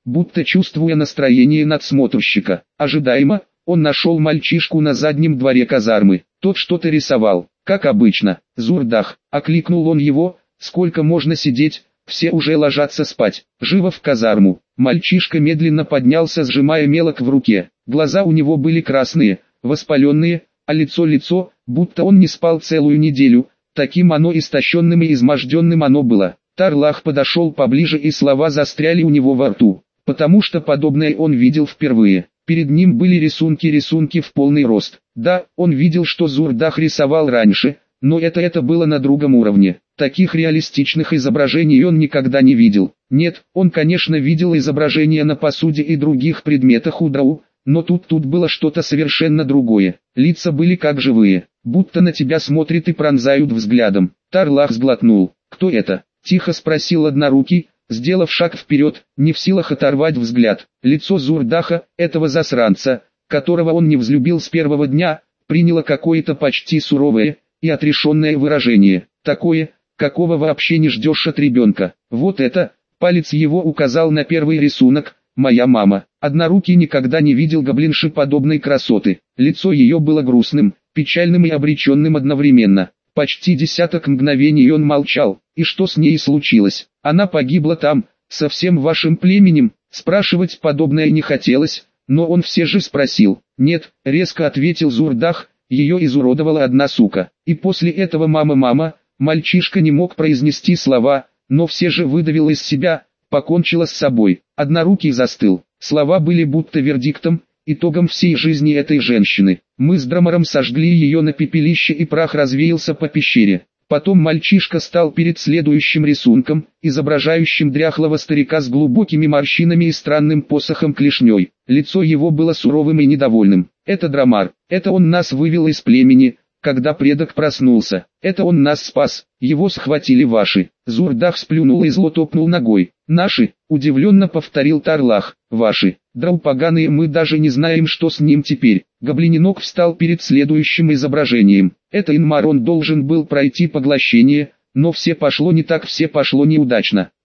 будто чувствуя настроение надсмотрщика. Ожидаемо, он нашел мальчишку на заднем дворе казармы. Тот что-то рисовал, как обычно. «Зурдах», — окликнул он его, — «сколько можно сидеть, все уже ложатся спать, живо в казарму». Мальчишка медленно поднялся, сжимая мелок в руке. Глаза у него были красные, воспаленные, а лицо-лицо, будто он не спал целую неделю, таким оно истощенным и изможденным оно было. Тарлах подошел поближе, и слова застряли у него во рту, потому что подобное он видел впервые. Перед ним были рисунки-рисунки в полный рост. Да, он видел, что Зурдах рисовал раньше, но это это было на другом уровне. Таких реалистичных изображений он никогда не видел. Нет, он, конечно, видел изображения на посуде и других предметах у Драу, но тут тут было что-то совершенно другое. Лица были как живые, будто на тебя смотрят и пронзают взглядом. Тарлах сглотнул. «Кто это?» — тихо спросил Однорукий, сделав шаг вперед, не в силах оторвать взгляд. Лицо Зурдаха, этого засранца, которого он не взлюбил с первого дня, приняло какое-то почти суровое и отрешенное выражение, такое, какого вообще не ждешь от ребенка. «Вот это», — палец его указал на первый рисунок, — «моя мама». Однорукий никогда не видел гоблинши подобной красоты. Лицо ее было грустным, печальным и обреченным одновременно. Почти десяток мгновений он молчал. «И что с ней случилось? Она погибла там, со всем вашим племенем?» Спрашивать подобное не хотелось, но он все же спросил. «Нет», — резко ответил Зурдах, — «ее изуродовала одна сука». И после этого «мама-мама», мальчишка не мог произнести слова, но все же выдавил из себя, покончила с собой. Однорукий застыл. Слова были будто вердиктом, итогом всей жизни этой женщины. Мы с Драмаром сожгли ее на пепелище, и прах развеялся по пещере. Потом мальчишка стал перед следующим рисунком, изображающим дряхлого старика с глубокими морщинами и странным посохом-клешней. Лицо его было суровым и недовольным. «Это Драмар, это он нас вывел из племени, когда предок проснулся. Это он нас спас, его схватили ваши». Зурдах сплюнул и зло топнул ногой. «Наши?» — удивленно повторил Тарлах. «Ваши. Драу поганые, мы даже не знаем, что с ним теперь». Гоблининок встал перед следующим изображением. Это Инмар, он должен был пройти поглощение, но все пошло не так, все пошло неудачно.